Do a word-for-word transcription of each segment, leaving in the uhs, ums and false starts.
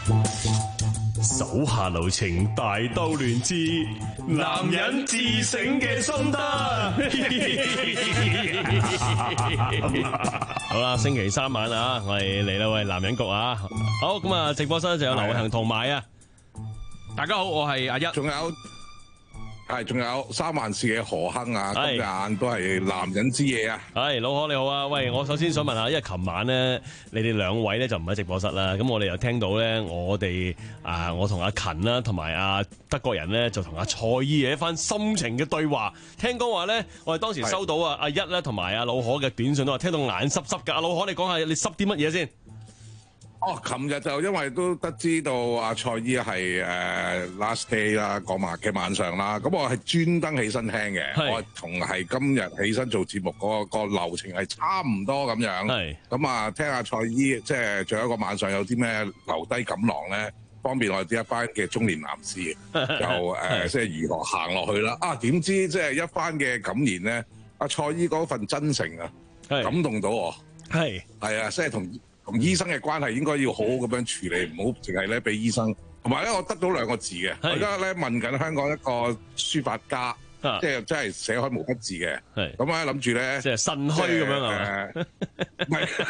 手下留情，大兜亂之，男人自省嘅心得。好啦，星期三晚啊，我哋嚟啦，喂，男人局啊，好咁啊，直播室就有劉偉恒同埋啊， 大家好，我係阿一， 仲有係仲有三萬次嘅何亨啊，今日都係男人之夜啊！ 係老何你好啊，喂，我首先想問下，因為琴晚咧，你哋兩位咧就唔喺直播室啦，咁我哋又聽到咧，我哋啊，我同阿勤啦，同埋阿德國人咧，就同阿蔡姨嘅一番心情嘅對話。聽講話咧，我哋當時收到啊阿一咧，同埋阿老何嘅短信都話聽到眼濕濕㗎。阿老何，你講下你濕啲乜嘢先？ 哦，琴日就因為都得知道阿蔡姨係誒 last day 啦，嗰晚嘅晚上啦，咁我係專登起身聽嘅，我同係今日起身做節目嗰個流程係差唔多咁樣。係咁啊，聽下蔡姨即係最後一個晚上有啲咩留低錦囊咧，方便我哋一班嘅中年男士就誒即係如何行落去啦。啊，點知即係一番嘅感言咧，阿蔡姨嗰份真誠啊，感動到我。係係啊，即係同。同醫生嘅關係應該要好好咁樣處理，唔好淨係咧俾醫生。同埋咧，我得到兩個字嘅，我而家咧問緊香港一個書法家，即係真係寫開毛筆字嘅。咁咧諗住咧，即係腎虛咁樣啊？唔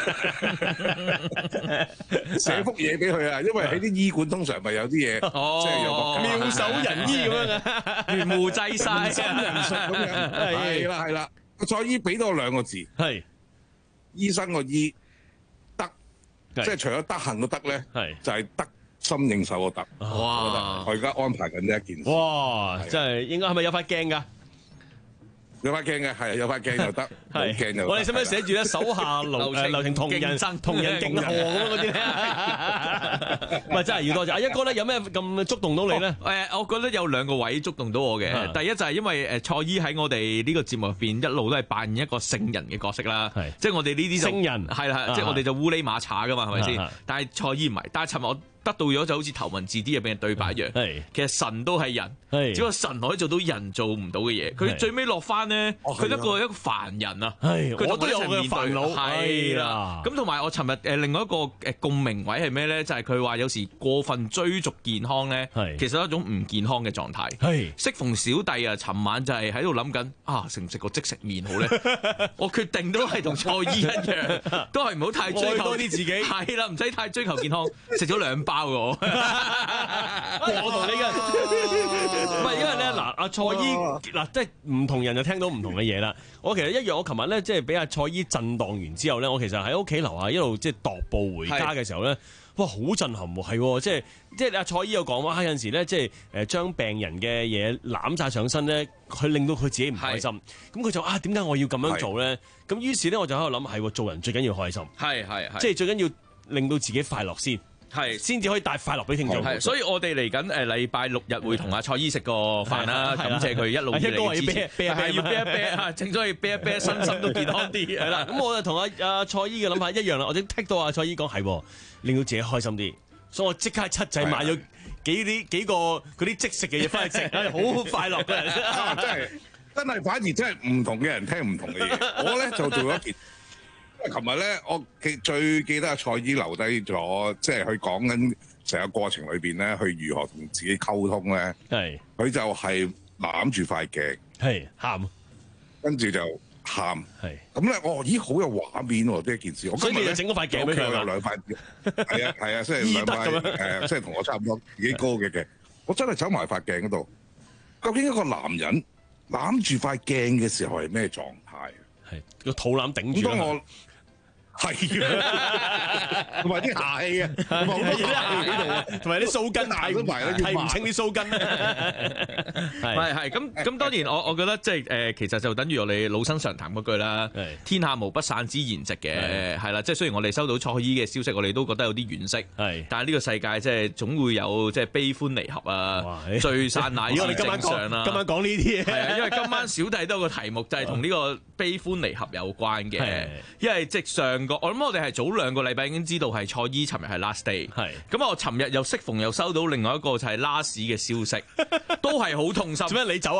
係寫幅嘢俾佢啊，因為喺啲醫館通常咪有啲嘢，即係有個妙手仁醫咁樣啊，原無濟晒，心人術咁樣。 係啦係啦，蔡姨俾多兩個字，係醫生個醫。即係除咗德行都得咧，就係得心應手都得。哇！我而家安排緊呢一件事。哇！ 真係應該係咪有塊鏡㗎？ 有塊鏡嘅，係有塊鏡就得，冇鏡就。 我哋使唔使寫住咧？手下留誒留情同人同人敬賀咁樣嗰啲咧？唔係真係要多謝阿一哥咧，有咩咁觸動到你咧？ 誒，我覺得有兩個位觸動到我嘅。第一就係因為誒蔡姨喺我哋呢個節目入邊一路都係扮演一個聖人嘅角色啦。係，即係我哋呢啲聖人係啦，即係我哋就烏哩馬查噶嘛，係咪先？但係蔡姨唔係，但係尋日我得到咗就好似頭文字 D 入邊嘅對白一樣。係，其實神都係人，只不過神可以做到人做唔到嘅嘢。佢最尾落翻咧，佢一個一個凡人啊。係，我都有嘅煩惱。係啦，咁同埋我尋日誒另外一個誒共鳴位係咩咧？就係佢話有時過分追逐健康咧，其實係一種唔健康嘅狀態。係，適逢小弟啊，尋晚就係喺度諗緊啊，食唔食個即食麵好咧？我決定都係同蔡姨一樣，都係唔好太追求多啲自己。 係啦，唔使太追求健康，食咗兩包。我同你嘅，唔係因為咧嗱，阿蔡姨嗱，即係唔同人就聽到唔同嘅嘢啦。我其實一樣，我琴日咧即係俾阿蔡姨震盪完之後咧，我其實喺屋企樓下一路即係踱步回家嘅時候咧，哇，好震撼喎！係即係即係阿蔡姨有講話，有陣時咧即係誒將病人嘅嘢攬晒上身咧，佢令到佢自己唔開心。咁佢就啊，點解我要咁樣做咧？咁於是咧我就喺度諗，係做人最緊要開心，係係係，即係最緊要令到自己快樂先。係，先至可以帶快樂俾聽眾。 係，所以我哋嚟緊誒禮拜六日會同阿蔡姨食個飯啦，感謝佢一路以嚟支持。係要啤一啤啊！正所謂啤一啤，身心都健康啲。係啦，咁我就同阿阿蔡姨嘅諗法一樣啦。我已經剔到阿蔡姨講係，令到自己開心啲，所以我即刻七仔買咗幾啲幾個嗰啲即食嘅嘢翻去食，好快樂嘅。 真係真係，反而真係唔同嘅人聽唔同嘅嘢。我咧就做咗一件。琴日咧，我記最記得阿蔡姨留低咗，即係佢講緊成個過程裏邊咧，佢如何同自己溝通咧。係，佢就係攬住塊鏡，係喊，跟住就喊，係。咁咧，我咦好有畫面喎！呢一件事，我今日咧整嗰塊鏡俾佢有兩塊，係啊係啊，即係兩塊誒，即係同我差唔多幾高嘅鏡。我真係走埋塊鏡嗰度，究竟一個男人攬住塊鏡嘅時候係咩狀態？ 係個肚腩頂住啦。 係啊，同埋啲下氣啊， 同埋啲下氣喺度啊，同埋啲鬚根睇唔睇唔清啲鬚根咧。 係係咁咁，當然我我覺得即係誒，其實就等於我哋老生常談嗰句啦。天下無不散之筵席嘅，係啦。即係雖然我哋收到蔡姨嘅消息，我哋都覺得有啲惋惜。係，但係呢個世界即係總會有即係悲歡離合啊，聚散乃是正常啦。 今晚講呢啲嘢， 係啊，因為今晚小弟都有個題目就係同呢個悲歡離合有關嘅，因為即上。我諗我哋係早兩個禮拜已經知道係蔡姨尋日係 last day， 係咁我尋日又適逢又收到另外一個就係 last 嘅消息，都係好痛心。 做咩你走啊？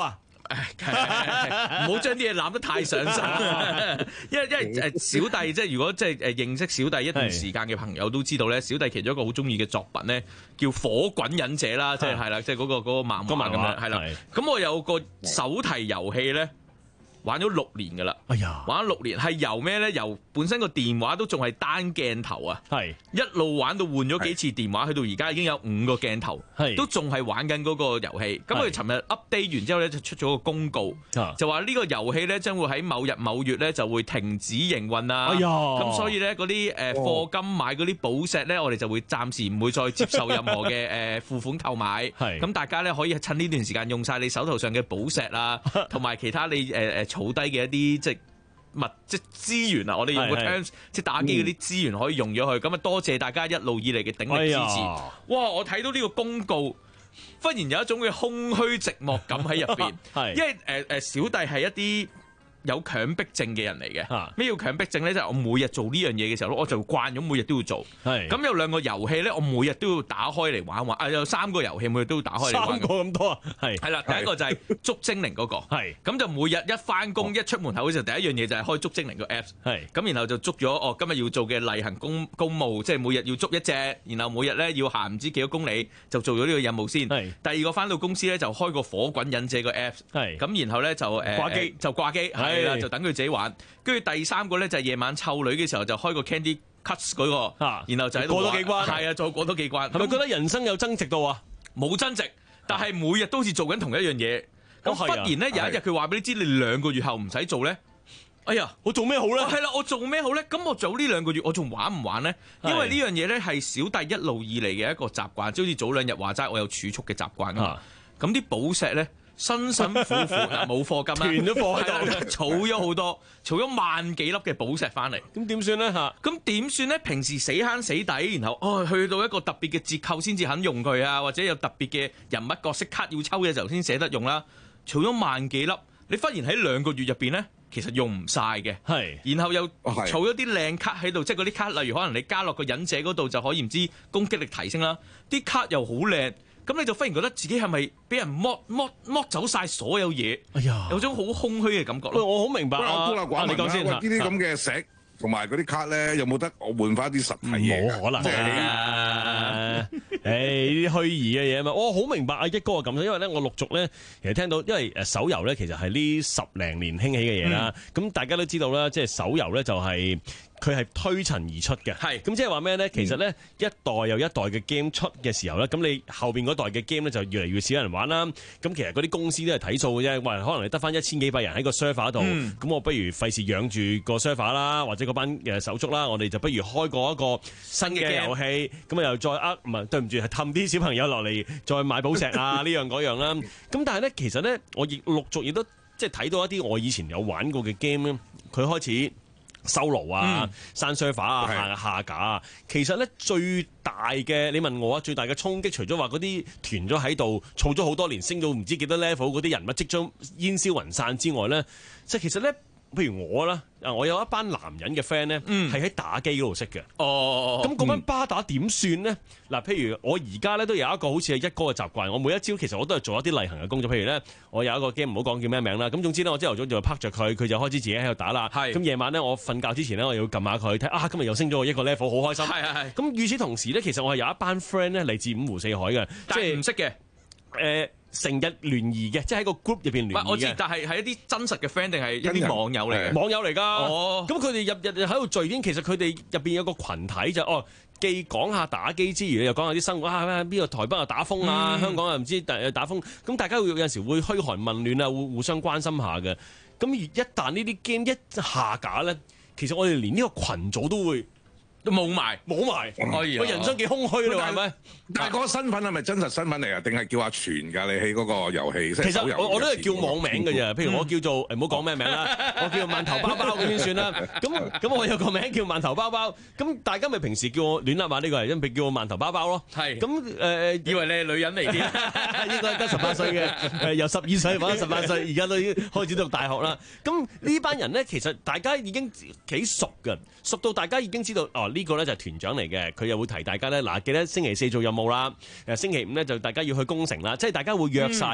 唔好將啲嘢攬得太上身，因為因為誒小弟即係如果即係誒認識小弟一段時間嘅朋友都知道咧，小弟其中一個好中意嘅作品咧叫《火滾忍者》啦，即係係啦，即係嗰個嗰個漫畫咁樣，係啦。咁我有個手提遊戲咧。玩咗六年㗎啦， 哎呀， 玩咗六年係由咩咧？由本身個電話都仲係單鏡頭啊，係一路玩到換咗幾次電話，去到而家已經有五個鏡頭，係都仲係玩緊嗰個遊戲。咁佢尋日 update 完之後咧，就出咗個公告，就話呢個遊戲咧將會喺某日某月咧就會停止營運啊。哎呀，咁所以咧嗰啲誒課金買嗰啲寶石咧，我哋就會暫時唔會再接受任何嘅誒付款購買。係咁，大家咧可以趁呢段時間用晒你手頭上嘅寶石啊，同埋其他你誒誒。儲低嘅一啲即係物即係資源啊！我哋用個 terms 即係打機嗰啲資源可以用咗佢，咁啊多謝大家一路以嚟嘅鼎力支持。哎、哇！我睇到呢個公告，忽然有一種嘅空虛寂寞感喺入邊，因為誒誒、呃、小弟係一啲有強迫症嘅人嚟嘅。咩叫強迫症咧？就係、是、我每日做呢樣嘢嘅時候，我就慣咗每日都要做。係咁有兩個遊戲咧，我每日都要打開嚟玩玩。啊，有三個遊戲每日都要打開嚟玩。三個咁多啊？係係啦，第一個就係捉精靈嗰、那個。係咁就每日一翻工、哦、一出門口嘅時候，第一樣嘢就係開捉精靈個 apps。係咁然後就捉咗哦，今日要做嘅例行公公務，即係每日要捉一隻，然後每日咧要行唔知幾多公里就做咗呢個任務先。係第二個翻到公司咧就開個火滾忍者個 apps。係咁然後咧就誒掛機就掛機。係啦，就等佢自己玩。跟住第三個咧就係夜晚湊女嘅時候就開個 Candy Crush 嗰個，然後就喺度過多幾關。係啊，再過多幾關。係咪覺得人生有增值到啊？冇增值，但係每日都好似做緊同一樣嘢。咁忽然咧有一日佢話俾你知，你兩個月後唔使做咧。哎呀，我做咩好咧？係啦，我做咩好咧？咁我做呢兩個月，我仲玩唔玩咧？因為呢樣嘢咧係小弟一路以嚟嘅一個習慣，即係好似早兩日話齋，我有儲蓄嘅習慣啊。咁啲寶石咧。辛辛苦苦冇課金啦，囤咗貨喺度，儲咗好多，儲咗萬幾粒嘅寶石翻嚟。咁點算咧嚇？咁點算咧？平時死慳死抵，然後哦去到一個特別嘅折扣先至肯用佢啊，或者有特別嘅人物角色卡要抽嘅時候先捨得用啦。儲咗萬幾粒，你忽然喺兩個月入邊咧，其實用唔晒嘅。係，然後又儲咗啲靚卡喺度，即係嗰啲卡，例如可能你加落個忍者嗰度就可以唔知攻擊力提升啦，啲卡又好靚。咁你就忽然覺得自己係咪俾人剝剝剝走晒所有嘢？哎呀，有種好空虛嘅感覺。我好明白啊！孤陋寡聞啦，你講先。呢啲咁嘅石同埋嗰啲卡咧，有冇得我換翻啲實體嘢？冇可能啊！誒，呢啲虛擬嘅嘢嘛，我好明白阿一哥嘅感受，因為咧我陸續咧其實聽到，因為誒手遊咧其實係呢十零年興起嘅嘢啦。咁、嗯、大家都知道啦，即係手遊咧就係、是。佢係推陳而出嘅，係咁即係話咩咧？其實咧、嗯、一代又一代嘅 game 出嘅時候咧，咁你後邊嗰代嘅 game 咧就越嚟越少人玩啦。咁其實嗰啲公司都係睇數嘅啫，話可能你得翻一千幾百人喺個 server 度，咁、嗯、我不如費事養住個 server 啦，或者嗰班嘅手足啦，我哋就不如開過一個新嘅遊戲，咁啊又再呃唔係對唔住係氹啲小朋友落嚟再買寶石啊呢樣嗰樣啦。咁但係咧其實咧我亦陸續亦都即係睇到一啲我以前有玩過嘅 game 咧，佢開始。收爐啊，刪 server 啊，下下架啊，其實咧最大嘅，你問我啊，最大嘅衝擊，除咗話嗰啲團咗喺度，儲咗好多年，升到唔知幾多 level 嗰啲人物即將煙消雲散之外咧，即係其實咧，譬如我啦，啊，我有一班男人嘅 friend 咧，係喺打機嗰度識嘅。哦，咁嗰班巴打點算咧？嗱，譬如我而家咧都有一個好似係一哥嘅習慣，我每一朝其實我都係做一啲例行嘅工作。譬如咧，我有一個 game 唔好講叫咩名啦。咁總之咧，我朝頭早就拍着佢，佢就開始自己喺度打啦。係。咁夜晚咧，我瞓覺之前咧，我要撳下佢睇啊，今日又升咗一個 level， 好開心。係係係。咁與此同時咧，其實我係有一班 friend 咧嚟自五湖四海嘅，即係唔識嘅。誒。成日聯誼嘅，即係喺個 group 入邊聯誼嘅。我知，但係係一啲真實嘅 friend 定係一啲網友嚟嘅？網友嚟㗎。哦。咁佢哋日日喺度聚邊，其實佢哋入邊有個群體就哦，既講下打機之餘，又講下啲生活啊，邊個台北又打風啊，嗯、香港又唔知打打風，咁大家會有陣時會噓寒問暖啊，互互相關心下嘅。咁而一旦呢啲 game 一下架咧，其實我哋連呢個群組都會。都冇埋，冇埋，個人生幾空虛咯，係咪？但係嗰個身份係咪真實身份嚟啊？定係叫阿全㗎？你喺嗰個遊戲，其實我我都係叫網名㗎啫。譬如我叫做誒，唔好講咩名啦，我叫饅頭包包咁先算啦。咁咁我有個名叫饅頭包包，咁大家咪平時叫我亂噏話呢個係因為叫我饅頭包包咯。係。咁誒，以為你係女人嚟啲，應該得十八歲嘅，誒由十二歲或者十八歲，而家都已經開始讀大學啦。咁呢班人咧，其實大家已經幾熟㗎，熟到大家已經知道哦。呢個咧就係團長嚟嘅，佢又會提大家咧，嗱記得星期四做任務啦，誒星期五咧就大家要去攻城啦，即係大家會約晒。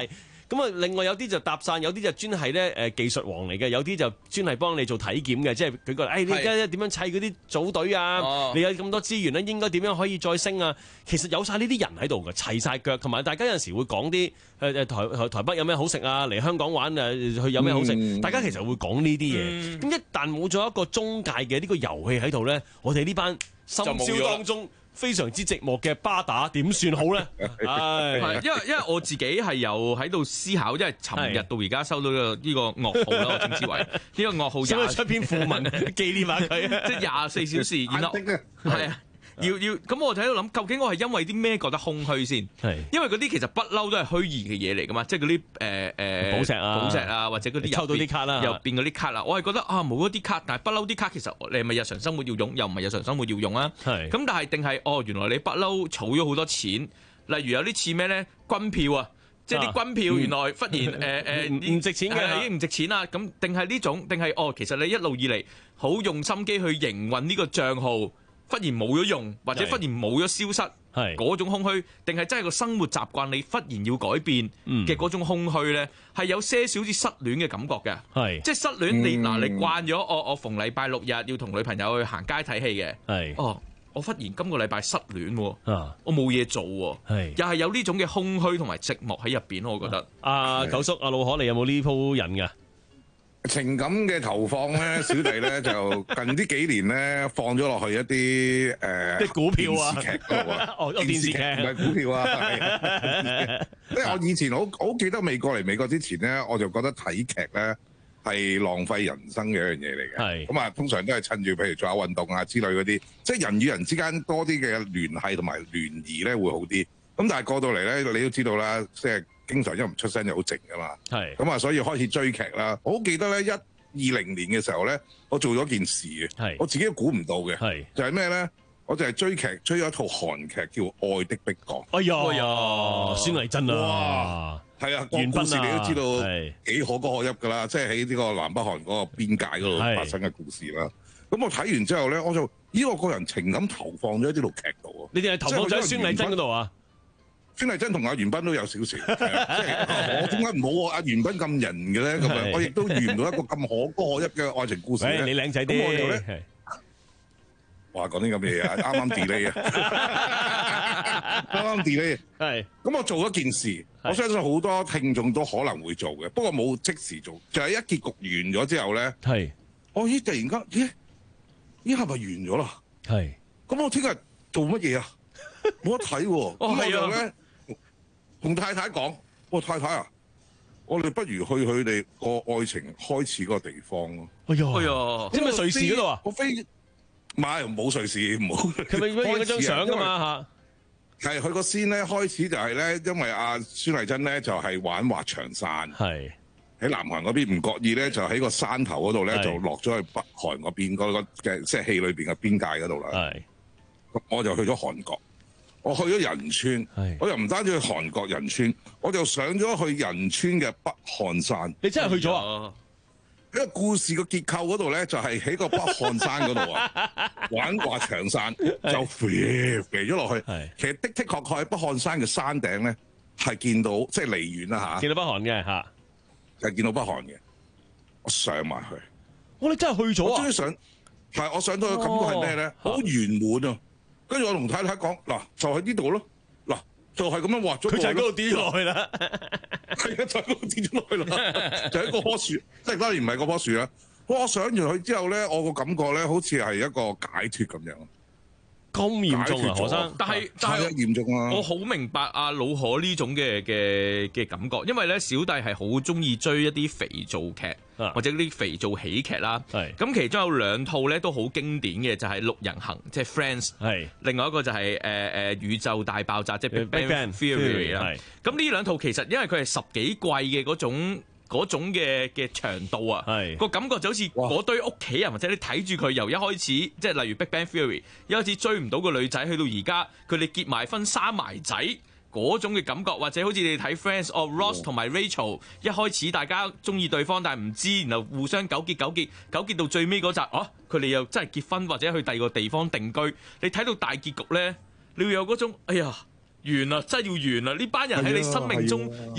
咁啊，另外有啲就搭訕，有啲就專係咧誒技術王嚟嘅，有啲就專係幫你做體檢嘅，即係佢覺得誒你而家點樣砌嗰啲組隊啊？哦、你有咁多資源咧，應該點樣可以再升啊？其實有晒呢啲人喺度嘅，齊晒腳，同埋大家有陣時會講啲誒誒台台台北有咩好食啊？嚟香港玩誒去有咩好食？嗯、大家其實會講呢啲嘢。咁、嗯、一旦冇咗一個中介嘅呢個遊戲喺度咧，我哋呢班深宵當中非常之寂寞嘅巴打點算好咧？係， 因為因為我自己係有喺度思考，因為尋日到而家收到呢個呢個噩耗啦，我稱之為呢個噩耗。 想出篇訃文紀念下佢， 即係廿四小時，然後係啊。要要咁我就喺度諗，究竟我係因為啲咩覺得空虛先？係因為嗰啲其實不嬲都係虛擬嘅嘢嚟噶嘛，即係嗰啲誒誒寶石啊、寶石啊，或者嗰啲抽到啲卡啦， 入邊嗰啲卡啦，我係覺得啊冇嗰啲卡，但係不嬲啲卡其實你係咪日常生活要用，又唔係日常生活要用啊？係咁，但係定係哦，原來你不嬲儲咗好多錢，例如有啲似咩咧？軍票啊，即係啲軍票原來忽然誒誒唔值錢嘅，已經唔值錢啦。咁定係呢種？定係哦，其實你一路以嚟好用心機去營運呢個帳號。忽然冇咗用，或者忽然冇咗消失，係嗰種空虛，定係真係個生活習慣你忽然要改變嘅嗰種空虛咧，係有些少似失戀嘅感覺嘅，係即係失戀你嗱，你慣咗我我逢禮拜六日要同女朋友去行街睇戲嘅，係哦，我忽然今個禮拜失戀，啊，我冇嘢做，係又係有呢種嘅空虛同埋寂寞喺入邊咯，我覺得。阿九叔、阿老可，你有冇呢鋪癮㗎？ 情感嘅投放咧，小弟咧就近呢幾年咧放咗落去一啲誒， 啲股票啊， 電視劇度啊， 哦，電視劇唔係股票啊，係。因為我以前好好記得未過嚟美國之前咧，我就覺得睇劇咧係浪費人生嘅一樣嘢嚟嘅。係咁啊，通常都係趁住譬如做下運動啊之類嗰啲，即係人與人之間多啲嘅聯繫同埋聯誼咧會好啲。咁但係過到嚟咧，你都知道啦，即係。經常一唔出聲就好靜噶嘛，係咁啊，所以開始追劇啦。我好記得咧，一二零年嘅時候咧，我做咗件事嘅，係我自己都估唔到嘅，係就係咩咧？我就係追劇，追咗一套韓劇叫《愛的迫降》。哎呀， 哎呀，孫藝珍啊， 係啊，個故事你都知道幾可歌可泣噶啦，即係喺呢個南北韓嗰個邊界嗰度發生嘅故事啦。咁我睇完之後咧，我就咦，我個人情感投放咗喺呢套劇度啊。 你哋係投放咗喺孫藝珍嗰度啊？ 孫藝珍同阿元彬都有少少，即係我點解唔好阿元彬咁人嘅咧？咁樣我亦都遇唔到一個咁可歌可泣嘅愛情故事咧。 你靚仔啲，咁我就咧， 哇講啲咁嘅嘢啊，啱啱 delay 啊，啱啱 delay。係，咁我做咗件事，我相信好多聽眾都可能會做嘅，不過冇即時做，就係一結局完咗之後咧，係，我咦突然間咦，咦係咪完咗啦？係，咁我聽日做乜嘢啊？冇得睇喎，咁我就咧。同太太講，我太太啊，我哋不如去佢哋個愛情開始嗰個地方咯。哎呀，哎呀，即係咪瑞士嗰度啊？我飛，唔係冇瑞士，唔好。佢咪影咗張相㗎嘛嚇？係佢個先咧，開始就係咧，因為阿孫藝珍咧就係玩滑翔傘，係喺南韓嗰邊唔覺意咧，就喺個山頭嗰度咧就落咗去北韓嗰邊嗰個嘅即係戲裏邊嘅邊界嗰度啦。係，咁我就去咗韓國。我去咗仁川，我又唔單止去韓國仁川，我就上咗去仁川嘅北漢山。你真係去咗啊？喺個故事個結構嗰度咧，就係喺個北漢山嗰度啊，玩滑翔傘就飛飛咗落去。其實的的確確喺北漢山嘅山頂咧，係見到即係離遠啦嚇，見到北韓嘅嚇，係見到北韓嘅。我上埋去，我哋真係去咗啊！終於上，係我上到嘅感覺係咩咧？好圓滿啊！跟住我同太太講，嗱就喺呢度咯，嗱就係咁樣畫咗。佢就喺嗰度跌咗落去啦，係啊，就喺嗰度跌咗落去啦，就喺嗰棵樹，即係當然唔係嗰棵樹啦。我上完去之後咧，我個感覺咧，好似係一個解脫咁樣。咁嚴重啊，何生？但係但係嚴重啊！我好明白阿老可呢種嘅嘅嘅感覺，因為咧小弟係好中意追一啲肥皂劇、啊、或者啲肥皂喜劇啦。係咁，其中有兩套咧都好經典嘅，就係、是《六人行》即係 Friends。係另外一個就係誒誒宇宙大爆炸即係 Big Bang Theory 啦。咁呢兩套其實因為佢係十幾季嘅嗰種。嗰種嘅嘅長度啊，個感覺就好似嗰堆屋企人，或者你睇住佢由一開始，即係例如 Big Bang Theory 一開始追唔到個女仔，去到而家佢哋結埋婚生埋仔嗰種嘅感覺，或者好似你睇 Friends，哦 Ross 同埋 Rachel 一開始大家中意對方，但係唔知，然後互相糾結糾結糾結到最尾嗰集，啊佢哋又真係結婚或者去第二個地方定居，你睇到大結局咧，你會有嗰種哎呀完啦，真係要完啦！呢班人喺你生命中已經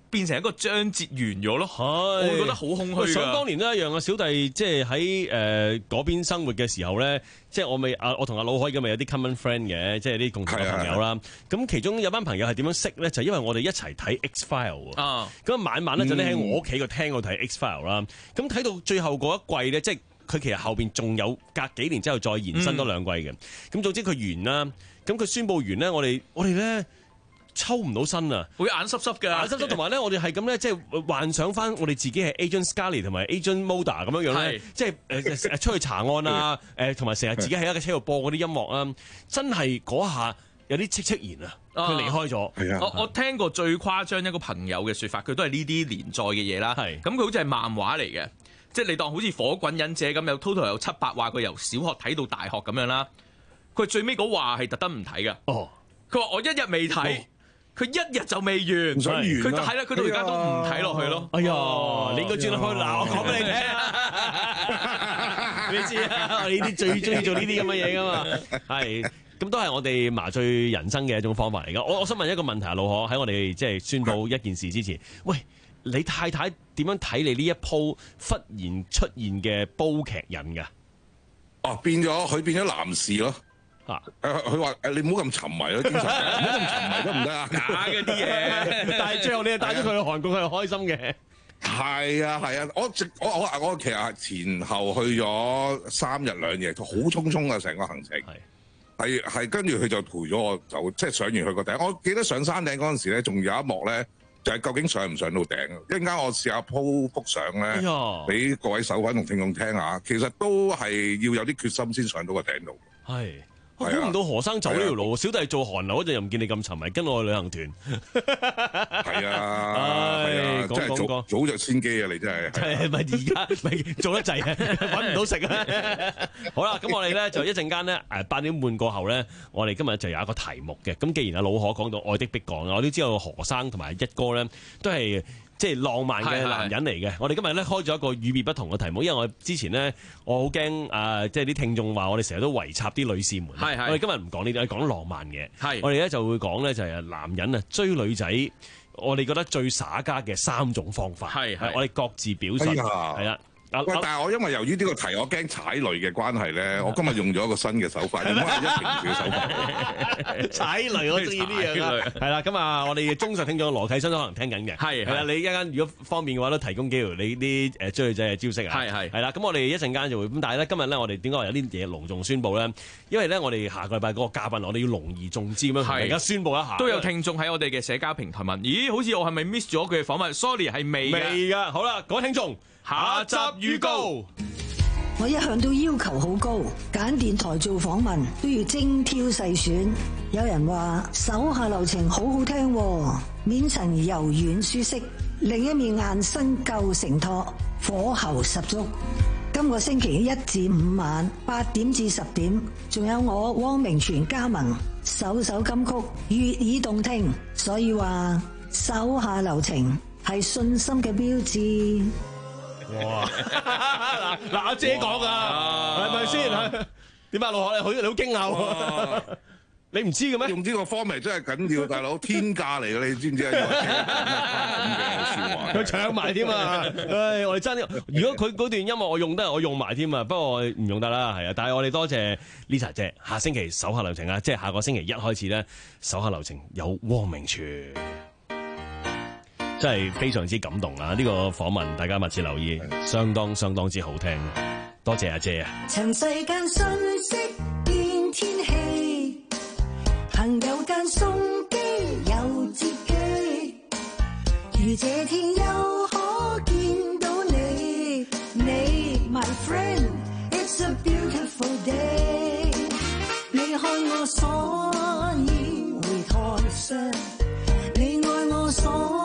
變成一個章節完咗咯，我會覺得好空虛。 想當年都一樣啊，小弟即係喺誒嗰邊生活嘅時候咧，即係我咪啊，我同阿老海咁咪有啲 common friend 嘅，即係啲共同嘅朋友啦。咁其中有班朋友係點樣識咧？就係因為我哋一齊睇 X File 啊。咁晚晚咧就匿喺我屋企個廳度睇 X File 啦。咁睇到最後嗰一季咧，即係佢其實後邊仲有隔幾年之後再延伸多兩季嘅。咁、嗯、總之佢完啦，咁佢宣佈完咧，我哋我哋咧。抽唔到身啊， 會眼濕濕嘅， 眼濕濕。同埋咧，我哋係咁咧，即係幻想翻我哋自己係 Agent Scully 同埋 Agent Mulder 咁樣樣咧，即係誒出去查案啊，誒同埋成日自己喺一個車度播嗰啲音樂啊，真係嗰下有啲戚戚然啊，佢離開咗。 我我聽過最誇張一個朋友嘅説法，佢都係呢啲連載嘅嘢啦。咁佢好似係漫畫嚟嘅，即係你當好似火滾忍者咁，有 total 有七百話，佢由小學睇到大學咁樣啦。佢最尾嗰話係特登唔睇㗎。哦，佢話我一日未睇。佢一日就未完， 唔想完， 佢係啦，佢到而家都唔睇落去咯。 哎呀，你應該轉落去嗱，我講俾你聽，你知啊，我哋呢啲最中意做呢啲咁嘅嘢噶嘛。係，咁都係我哋麻醉人生嘅一種方法嚟噶。我我想問一個問題啊，老可，喺我哋即係宣佈一件事之前，喂，你太太點樣睇你呢一鋪忽然出現嘅煲劇癮噶？ 哦，變咗佢變咗男士咯。啊！誒佢話誒你唔好咁沉迷咯，經常唔好咁沉迷得唔得啊？ 假嘅啲嘢， 但係最後你係帶咗佢去韓國，佢係開心嘅。 係啊係啊，我直我我我其實前後去咗三日兩夜，好匆匆啊成個行程。係係係跟住佢就陪咗我，就即係上完去個頂。我記得上山頂嗰陣時咧，仲有一幕咧，就係究竟上唔上到頂？一陣間我試下鋪幅相咧，俾各位手粉同聽眾聽下。其實都係要有啲決心先上到個頂度。 係。我估唔到何生走呢條路，小弟做韓流嗰陣又唔見你咁沉迷，跟我去旅行團。 係啊，係啊，真係早早著先機啊！你真係。 係咪而家咪做得滯啊？揾唔到食啊！好啦，咁我哋咧就一陣間咧誒八點半過後咧，我哋今日就有一個題目嘅。咁既然阿老可講到愛的迫降啊，我都知道何生同埋一哥咧都係。即係浪漫嘅男人嚟嘅，我哋今日咧開咗一個與別不同嘅題目，因為我之前咧我好驚啊，即係啲聽眾話我哋成日都圍插啲女士們，係係我哋今日唔講呢啲，講浪漫嘅，係我哋咧就會講咧就係男人啊追女仔，我哋覺得最耍家嘅三種方法，係係我哋各自表述，係啦。喂， 但係我因為由於呢個題，我驚踩雷嘅關係咧，我今日用咗一個新嘅手法，應該係一平嘅手法。 踩雷我中意呢樣啦，係啦，咁啊，我哋嘅忠實聽眾羅啟新都可能聽緊嘅，係係啦，你一間如果方便嘅話，都提供幾條你啲誒追女仔嘅招式啊，係係係啦，咁我哋一陣間就會咁，但係咧今日咧我哋點解話有啲嘢隆重宣佈咧？因為咧我哋下個禮拜嗰個嘉賓，我哋要隆而重之咁樣同大家宣佈一下。都有聽眾喺我哋嘅社交平台問：咦，好似我係咪 miss 咗佢嘅訪問 ？Sorry， 係未未㗎。好啦，各位聽眾。下集預告， 我一向都要求好高，揀電台做訪問都要精挑細選。有人話手下留情好好聽，面層柔軟舒適，另一面硬身夠承托，火候十足。今個星期一至五晚八點至十點，仲有我汪明荃加盟，首首金曲悅耳動聽，所以話手下留情係信心嘅標誌。 哇！嗱嗱，阿姐講啊，係咪先？點啊，老可你好，你好驚訝喎！你唔知嘅咩？ 用呢個方面真係緊要，大佬天價嚟嘅，你知唔知啊？咁嘅笑話， 佢搶埋添啊！唉，我哋真，如果佢嗰段音樂我用得，我用埋添啊！不過唔用得啦，係啊！但係我哋多謝 Lisa 姐，下星期手下留情啊！即係下個星期一開始咧，手下留情有汪明荃。真係非常之感動啊！呢個訪問大家密切留意，相當相當之好聽。多謝阿姐啊！ 塵世間瞬息變天氣，朋友間送機有接機，如這天又可見到你，你 my friend it's a beautiful day。你看我所以會台上，你愛我所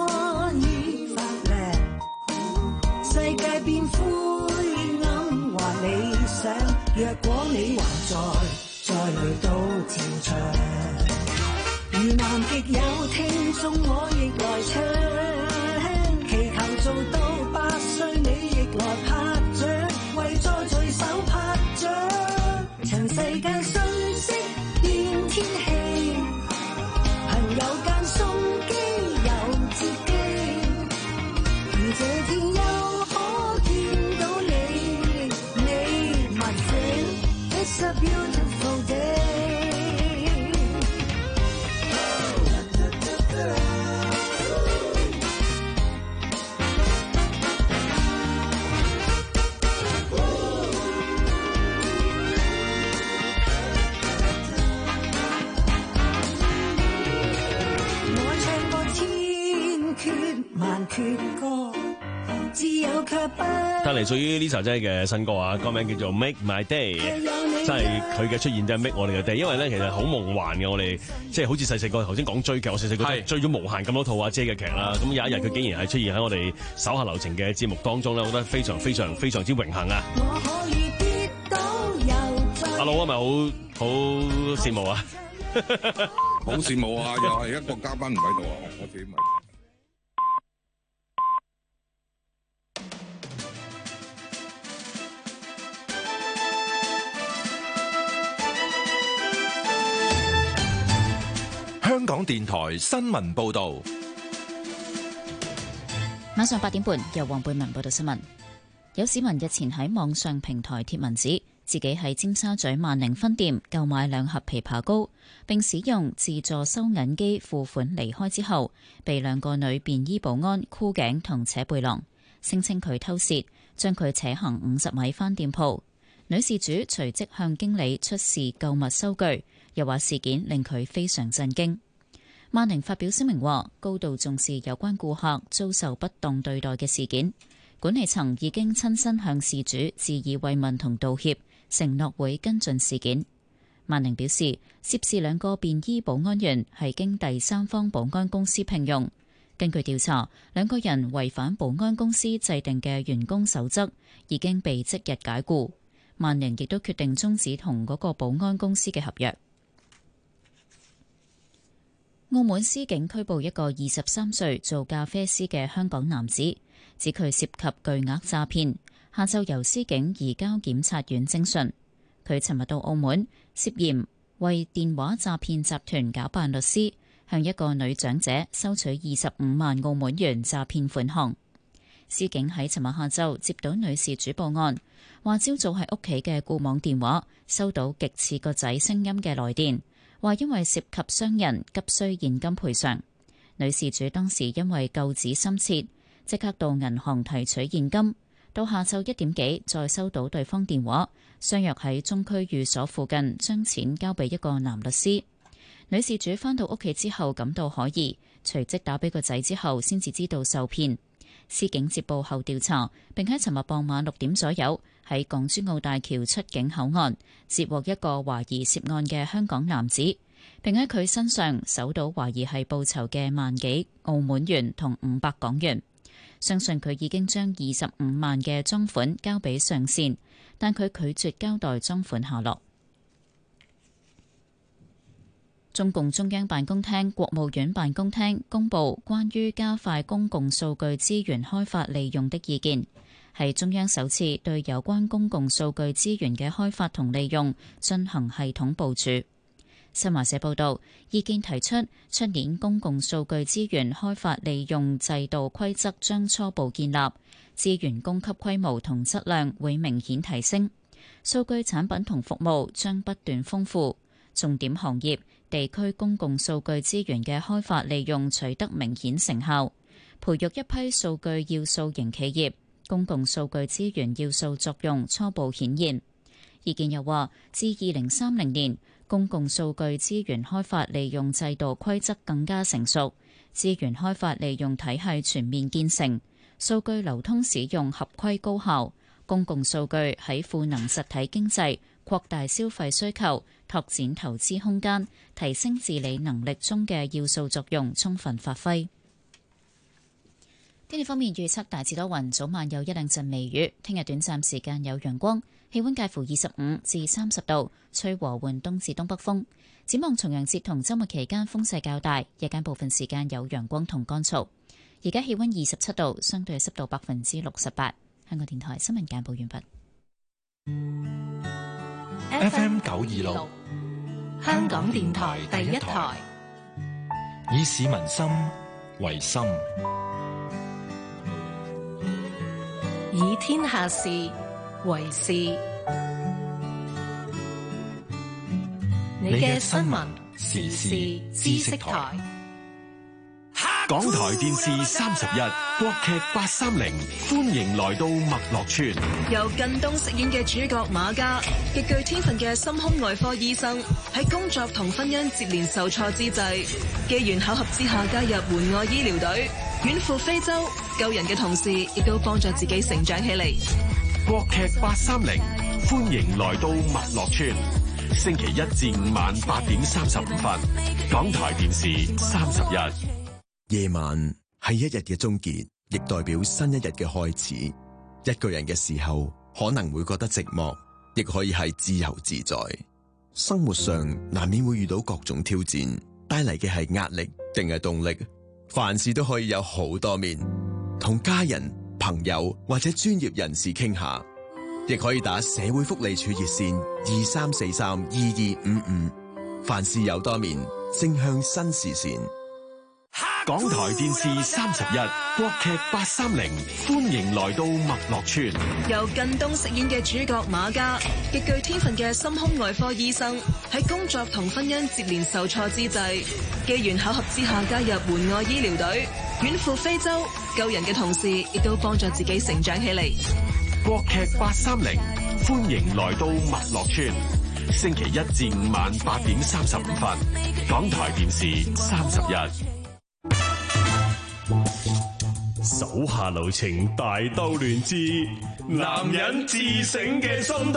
世界變灰暗或理想，若果你還在，再來到戰場。如南極有聽眾，我亦來唱，祈求做到百歲，你亦來拍掌，為再聚首拍掌。塵世間瞬息變天氣，朋友間送機有接機。 萬闕歌，自有卻不。 睇嚟屬於 Lisa 姐嘅新歌啊，歌名叫做 Make My Day， 真係佢嘅出現真係 make 我哋嘅 day，因為咧其實好夢幻嘅，我哋即係好似細細個頭先講追劇，我細細個追咗無限咁多套阿姐嘅劇啦，咁有一日佢竟然係出現喺我哋手下留情嘅節目當中咧，我覺得非常非常非常之榮幸啊！阿老係咪好好羨慕啊？ 好羨慕啊！又係一個嘉賓唔喺度啊，我自己咪。 香港電台新聞報道， 晚上八點半由黃貝文報道新聞。有市民日前喺網上平台貼文指，自己喺尖沙咀萬寧分店購買兩盒枇杷膏，並使用自助收銀機付款離開之後，被兩個女便衣保安箍頸同扯背囊，聲稱佢偷竊，將佢扯行五十米返店鋪。女事主隨即向經理出示購物收據，又話事件令佢非常震驚。萬寧發表聲明話，高度重視有關顧客遭受不當對待嘅事件，管理層已經親身向事主致以慰問同道歉，承諾會跟進事件。萬寧表示，涉事兩個便衣保安員係經第三方保安公司聘用，根據調查，兩個人違反保安公司制定嘅員工守則，已經被即日解僱。萬寧亦都決定終止同嗰個保安公司嘅合約。澳門司警拘捕一個二十三歲做咖啡師嘅香港男子，指佢涉及巨額詐騙。下晝由司警移交檢察院偵訊。佢尋日到澳門，涉嫌為電話詐騙集團假扮律師，向一個女長者收取二十五萬澳門元詐騙款項。司警喺尋日下晝接到女事主報案，話朝早喺屋企嘅固網電話收到極似個仔聲音嘅來電，話因為涉及傷人，急需現金賠償。女事主當時因為救子心切，即刻到銀行提取現金。到下晝一點幾，再收到對方電話，相約喺中區寓所附近將錢交俾一個男律師。女事主返到屋企之後感到可疑，隨即打俾個仔之後，先至知道受騙。司警接報後調查，並喺尋日傍晚六點左右喺港珠澳大橋出境口岸截獲一個懷疑涉案嘅香港男子，並喺佢身上搜到懷疑係報酬嘅萬幾澳門元同五百港元。相信佢已經將二十五萬嘅贓款交俾上線，但佢拒絕交代贓款下落。中共中央辦公廳、國務院辦公廳公佈關於加快公共數據資源開發利用的意見，係中央首次對有關公共數據資源嘅開發同利用進行系統部署。新華社報道，意見提出，出年公共數據資源開發利用制度規則將初步建立，資源供給規模同質量會明顯提升，數據產品同服務將不斷豐富，重點行業、地區公共數據資源嘅開發利用取得明顯成效，培育一批數據要素型企業，公共數據資源要素作用初步顯現。意見又話，至二零三零年，公共數據資源開發利用制度規則更加成熟，資源開發利用體系全面建成，數據流通使用合規高效，公共數據喺賦能實體經濟、擴大消費需求、拓展投資空間、提升治理能力中嘅要素作用充分發揮。天氣方面預測大致多雲，早晚有一兩陣微雨，聽日短暫時間有陽光，氣溫介乎二十五至三十度，吹和緩東至東北風。展望重陽節同週末期間風勢較大，日間部分時間有陽光同乾燥。而家氣溫二十七度，相對濕度百分之六十八。香港電台新聞簡報完畢。 F M 九二六， 香港電台第一台， 以市民心為心， 以天下事為事。你嘅新聞時事知識台， 港台電視三十一，國劇八三零，歡迎來到麥樂村。 由靳東飾演嘅主角馬家，極具天分嘅心胸外科醫生，喺工作同婚姻接連受挫之際，機緣巧合之下加入援外醫療隊， 遠赴非洲救人嘅同時，亦都幫助自己成長起嚟。 國劇八三零，歡迎來到麥樂村。星期一至五晚八點三十五分，港台電視三十一。 夜晚係一日嘅終結，亦代表新一日嘅開始。一個人嘅時候，可能會覺得寂寞，亦可以係自由自在。生活上難免會遇到各種挑戰，帶嚟嘅係壓力定係動力？凡事都可以有好多面，同家人、朋友或者專業人士傾下，亦可以打社會福利處熱線二三四三二二五五。凡事有多面，正向新視線。 港台電視三十一，國劇八三零，歡迎來到麥樂村。 由靳東飾演嘅主角馬家，極具天分嘅心胸外科醫生，喺工作同婚姻接連受挫之際，機緣巧合之下加入援外醫療隊，遠赴非洲救人嘅同時，亦都幫助自己成長起嚟。 國劇八三零，歡迎來到麥樂村。星期一至五晚八點三十五分，港台電視三十一。 手下留情，大兜亂之男人自省嘅心得。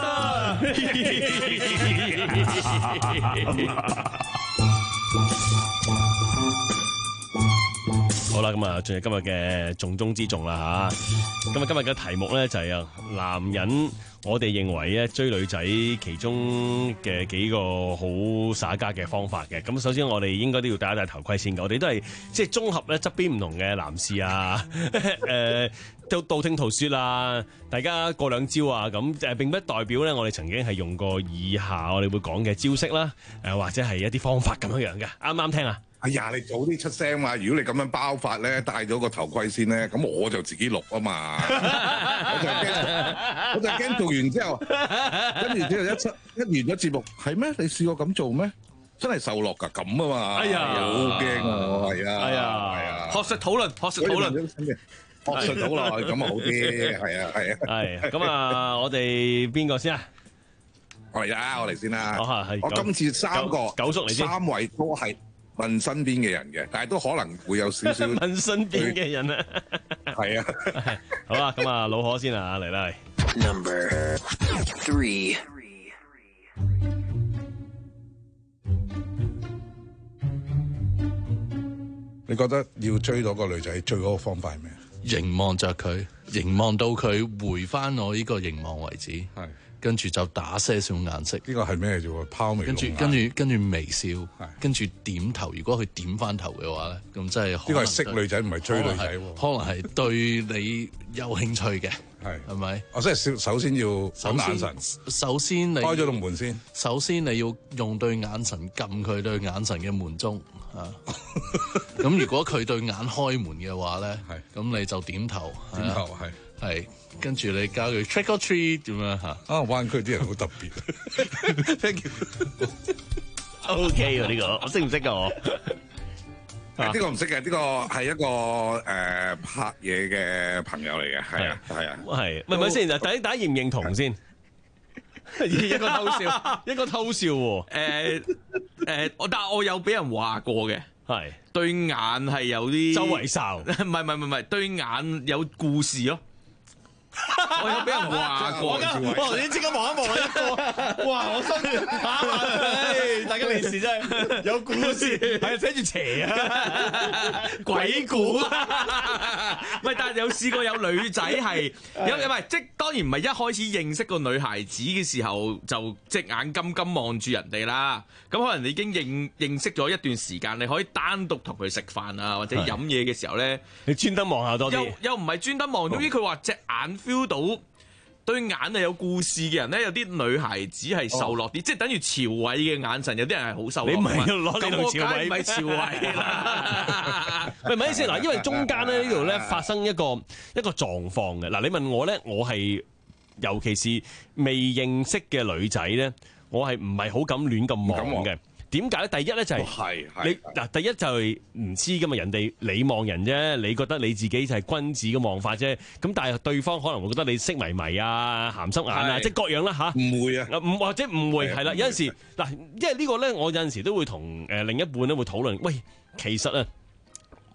好啦，咁啊，進入今日嘅重中之重啦吓。咁啊，今日嘅題目咧就係啊，男人，我哋認為咧追女仔其中嘅幾個好耍家嘅方法嘅。咁首先我哋應該都要戴一戴頭盔先嘅。我哋都係即係綜合咧側邊唔同嘅男士啊，誒都道聽途說啊，大家過兩招啊，咁誒並不代表咧我哋曾經係用過以下我哋會講嘅招式啦，誒或者係一啲方法咁樣樣嘅。啱唔啱聽啊？ 哎呀，你早啲出聲嘛！如果你咁樣包法咧，戴咗個頭盔先咧，咁我就自己錄啊嘛。我就驚，我就驚做完之後，跟住之後一出一完咗節目，係咩？你試過咁做咩？真係受落㗎咁啊嘛！ 哎呀， 好驚啊！係啊， 係啊， 係啊， 學術討論，學術討論， 學術討論咁啊好啲，係啊，係啊。 係咁啊，我哋邊個先啊？ 我嚟啦，我嚟先啦。 我係我今次三個九叔嚟先， 三位都係問身邊嘅人嘅，但係都可能會有少少問身邊嘅人啊。 係啊， 好啦，咁啊，老可先啊，嚟啦。 Number three。 你覺得要追到個女仔，最好嘅方法係咩？ 凝望着佢，凝望到佢回翻我呢個凝望為止。係。跟住就打些少顏色， 呢個係咩啫喎？拋眉， 跟住跟住跟住微笑，跟住點頭。如果佢點翻頭嘅話咧，咁真係呢個係識女仔，唔係追女仔喎。 可能係對你有興趣嘅，係係咪？ 我即係首先要睇眼神。 首先你開咗道門先。 首先你要用對眼神撳佢對眼神嘅門鐘啊。咁如果佢對眼開門嘅話咧，係咁你就點頭。 點頭係。 係，跟住你教佢 trick or treat 點樣嚇？ 啊，灣區啲人好特別。Thank you。O K 喎呢個，我識唔識㗎我？ 呢個唔識嘅，呢個係一個誒拍嘢嘅朋友嚟嘅，係啊係啊。 係，唔係唔係先，第一大家認唔認同先？一個偷笑，一個偷笑喎。 誒誒，我但係我有俾人話過嘅， 係對眼係有啲周圍哨， 唔係唔係唔係對眼有故事咯。我有俾人話過， 哇！你即刻望一望一個，哇！我心嚇，大家利是真係有故事，係寫住邪啊，鬼故啊， 喂！但係有試過有女仔係有，唔係即當然唔係一開始認識個女孩子嘅時候就隻眼金金望住人哋啦。咁可能你已經認認識咗一段時間，你可以單獨同佢食飯啊，或者飲嘢嘅時候咧， 你專登望下多啲。 又又唔係專登望，總之佢話隻眼 feel 到對眼係有故事嘅人咧，有啲女孩子係受落啲，即係等於曹偉嘅眼神，有啲人係好受落。 你唔係攞你同曹偉， 唔係曹偉啦。 喂，咪先嗱，因為中間咧呢度咧發生一個一個狀況嘅嗱，你問我咧，我係尤其是未認識嘅女仔咧，我係唔係好敢亂咁望嘅。點解咧？第一咧就係你嗱，第一就係唔知噶嘛，人哋你望人啫，你覺得你自己就係君子嘅望法啫。咁但係對方可能會覺得你色迷迷啊、鹹濕眼啊，即係各樣啦嚇。 誤會啊， 唔或者誤會係啦。有陣時嗱，因為呢個咧，我有陣時都會同誒另一半咧會討論。喂，其實啊，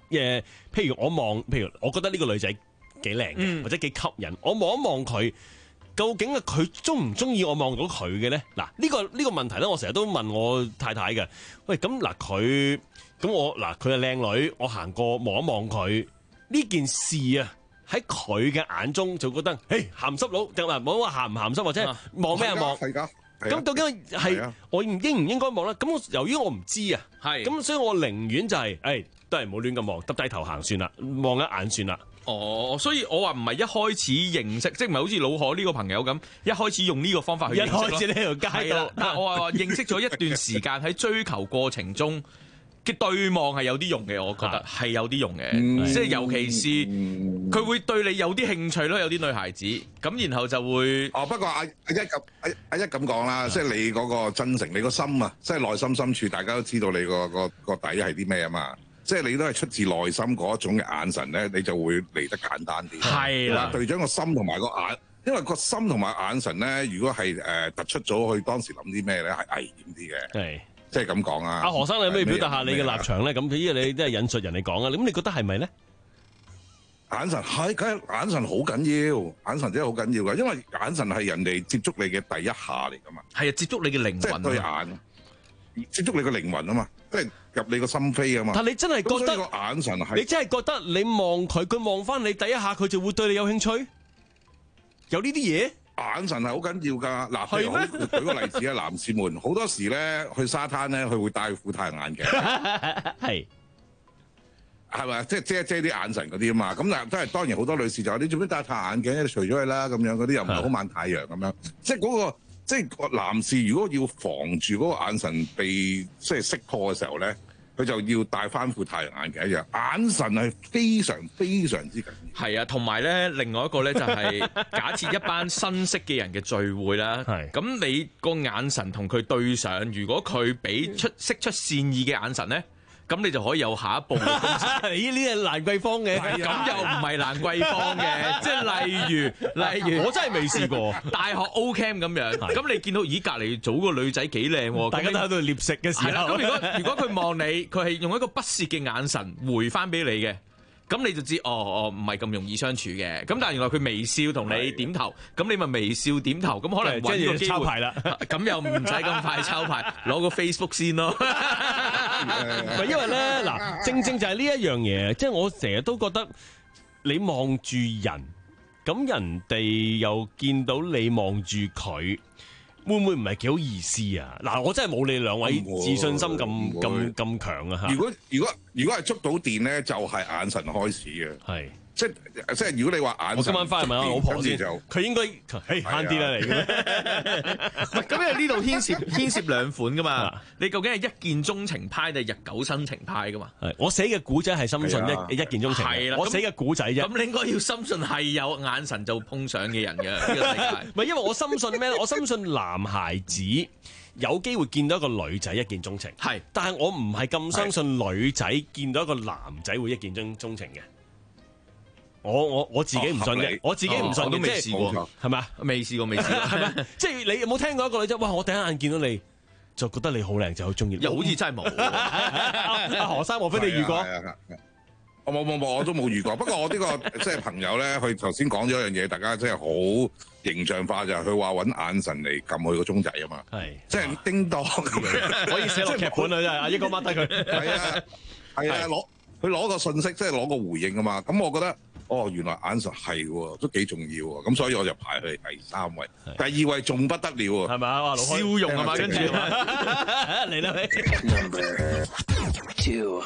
誒，譬如我望，譬如我覺得呢個女仔幾靚嘅，嗯、或者幾吸引，我望一望佢，究竟啊佢中唔中意我望到佢嘅咧？嗱，呢個呢個問題咧，我成日都問我太太嘅。喂，咁嗱佢，咁我嗱佢係靚女，我行過望一望佢呢件事啊，喺佢嘅眼中就覺得，誒鹹濕佬，定係冇話鹹唔鹹濕，或者望咩望？係㗎。咁究竟係我應唔應該望咧？咁由於我唔知啊，係咁，所以我寧願就係，誒都係唔好亂咁望，耷低頭行算啦，望一眼算啦。 哦，所以我話唔係一開始認識，即係唔係好似老何呢個朋友咁，一開始用呢個方法去認識咯。一開始呢條街道，但係我話認識咗一段時間喺追求過程中嘅對望係有啲用嘅，我覺得係有啲用嘅，即係尤其是佢會對你有啲興趣咯，有啲女孩子咁，然後就會哦。不過阿阿一咁阿阿一咁講啦，即係你嗰個真誠，你個心啊，即係內心深處，大家都知道你個個個底係啲咩啊嘛。即係你都係出自內心嗰一種嘅眼神咧，你就會嚟得簡單啲。係啦，隊長個心同埋個眼，因為個心同埋眼神咧，如果係誒突出咗佢當時諗啲咩咧，係危險啲嘅。係，即係咁講啊。阿何生，你可唔可以表達下你嘅立場咧？咁因為你都係引述人嚟講啊，咁你覺得係咪咧？ 眼神係，梗係眼神好緊要，眼神真係好緊要㗎，因為眼神係人哋接觸你嘅第一下嚟㗎嘛。 係啊，接觸你嘅靈魂。即係對眼，接觸你嘅靈魂啊嘛，即係入你個心扉啊嘛。 但你真係覺得個眼神係， 你真係覺得你望佢，佢望翻你第一下，佢就會對你有興趣？有呢啲嘢？ 眼神係好緊要㗎。嗱，譬如好舉個例子啊，男士們好多時咧去沙灘咧，佢會戴副太陽眼鏡。係。係咪？即係遮遮啲眼神嗰啲啊嘛，咁但係真係當然好多女士就話：你做咩戴太陽眼鏡？你除咗佢啦，咁樣嗰啲又唔係好猛太陽咁樣。即係嗰個，即係個男士如果要防住嗰個眼神被即係識破嘅時候咧，佢就要戴翻副太陽眼鏡一樣。眼神係非常非常之緊要。 係啊，同埋咧，另外一個咧就係假設一班新識嘅人嘅聚會啦，咁你個眼神同佢對上，如果佢俾出釋出善意嘅眼神咧。咁你就可以有下一步嘅工作。 咦？呢係蘭桂坊嘅， 咁又唔係蘭桂坊嘅，即係例如，例如我真係未試過大學 O Camp 咁樣。咁你見到咦隔離組個女仔幾靚喎？ 大家都喺度獵食嘅時候。 咁如果如果佢望你，佢係用一個不屑嘅眼神回翻俾你嘅。咁你就知哦哦，唔係咁容易相處嘅。咁但係原來佢微笑同你點頭，咁你咪微笑點頭，咁可能揾個機會抄牌啦。 咁又唔使咁快抄牌，攞個 Facebook 先咯。 唔係因為咧，嗱，正正就係呢一樣嘢，即係我成日都覺得你望住人，咁人哋又見到你望住佢。會唔會唔係幾好意思啊？嗱，我真係冇你兩位自信心咁咁咁強啊！ 如果如果如果係觸到電咧，就係、是、眼神開始嘅。係。即即係如果你話眼神， 我今晚翻去問下老婆先，佢應該誒慳啲啦嚟嘅。 咁因為呢度牽涉牽涉兩款噶嘛，你究竟係一見鍾情派定係日久生情派噶嘛？ 我寫嘅古仔係深信一一見鍾情，係啦，我寫嘅古仔啫。 咁你應該要深信係有眼神就碰上嘅人嘅呢個世界。 唔係因為我深信咩咧？我深信男孩子有機會見到一個女仔一見鍾情，係，但係我唔係咁相信女仔見到一個男仔會一見鍾鍾情嘅。我我我自己唔信嘅，我自己唔信， 我都未試過， 係咪？ 未試過，未試過，係咪？ 即係你有冇聽過一個女仔？哇！我第一眼見到你就覺得你好靚，就好中意。 又好似真係冇。 阿何生，莫非你遇過？ 我冇冇冇，我都冇遇過。不過我呢個即係朋友咧，佢頭先講咗一樣嘢，大家真係好形象化就係佢話揾眼神嚟撳佢個鐘仔啊嘛。係，即係叮當可以寫落劇本啊！真係阿英哥掹低佢。 係啊，係啊，攞佢攞個信息，即係攞個回應啊嘛。咁我覺得。哦，原來眼神係喎，都幾重要喎，咁所以我就排去第三位，第二位仲不得了喎， 係咪啊？ 笑容係嘛，跟住嚟啦 ，Number two，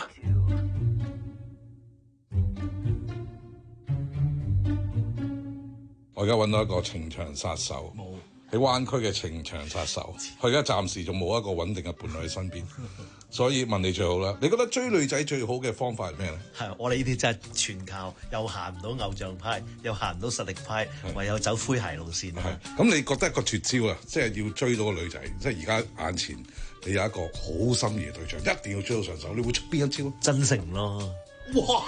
我而家揾到一個情場殺手，喺灣區嘅情場殺手，佢而家暫時仲冇一個穩定嘅伴侶喺身邊。所以問你最好啦，你覺得追女仔最好嘅方法係咩咧？ 係我哋呢啲真係全靠，又行唔到偶像派，又行唔到實力派，唯有走詼諧路線啦。 咁你覺得一個絕招啊，即係要追到個女仔，即係而家眼前你有一個好心儀嘅對象，一定要追到上手，你會出邊一招？ 真誠咯！ 哇！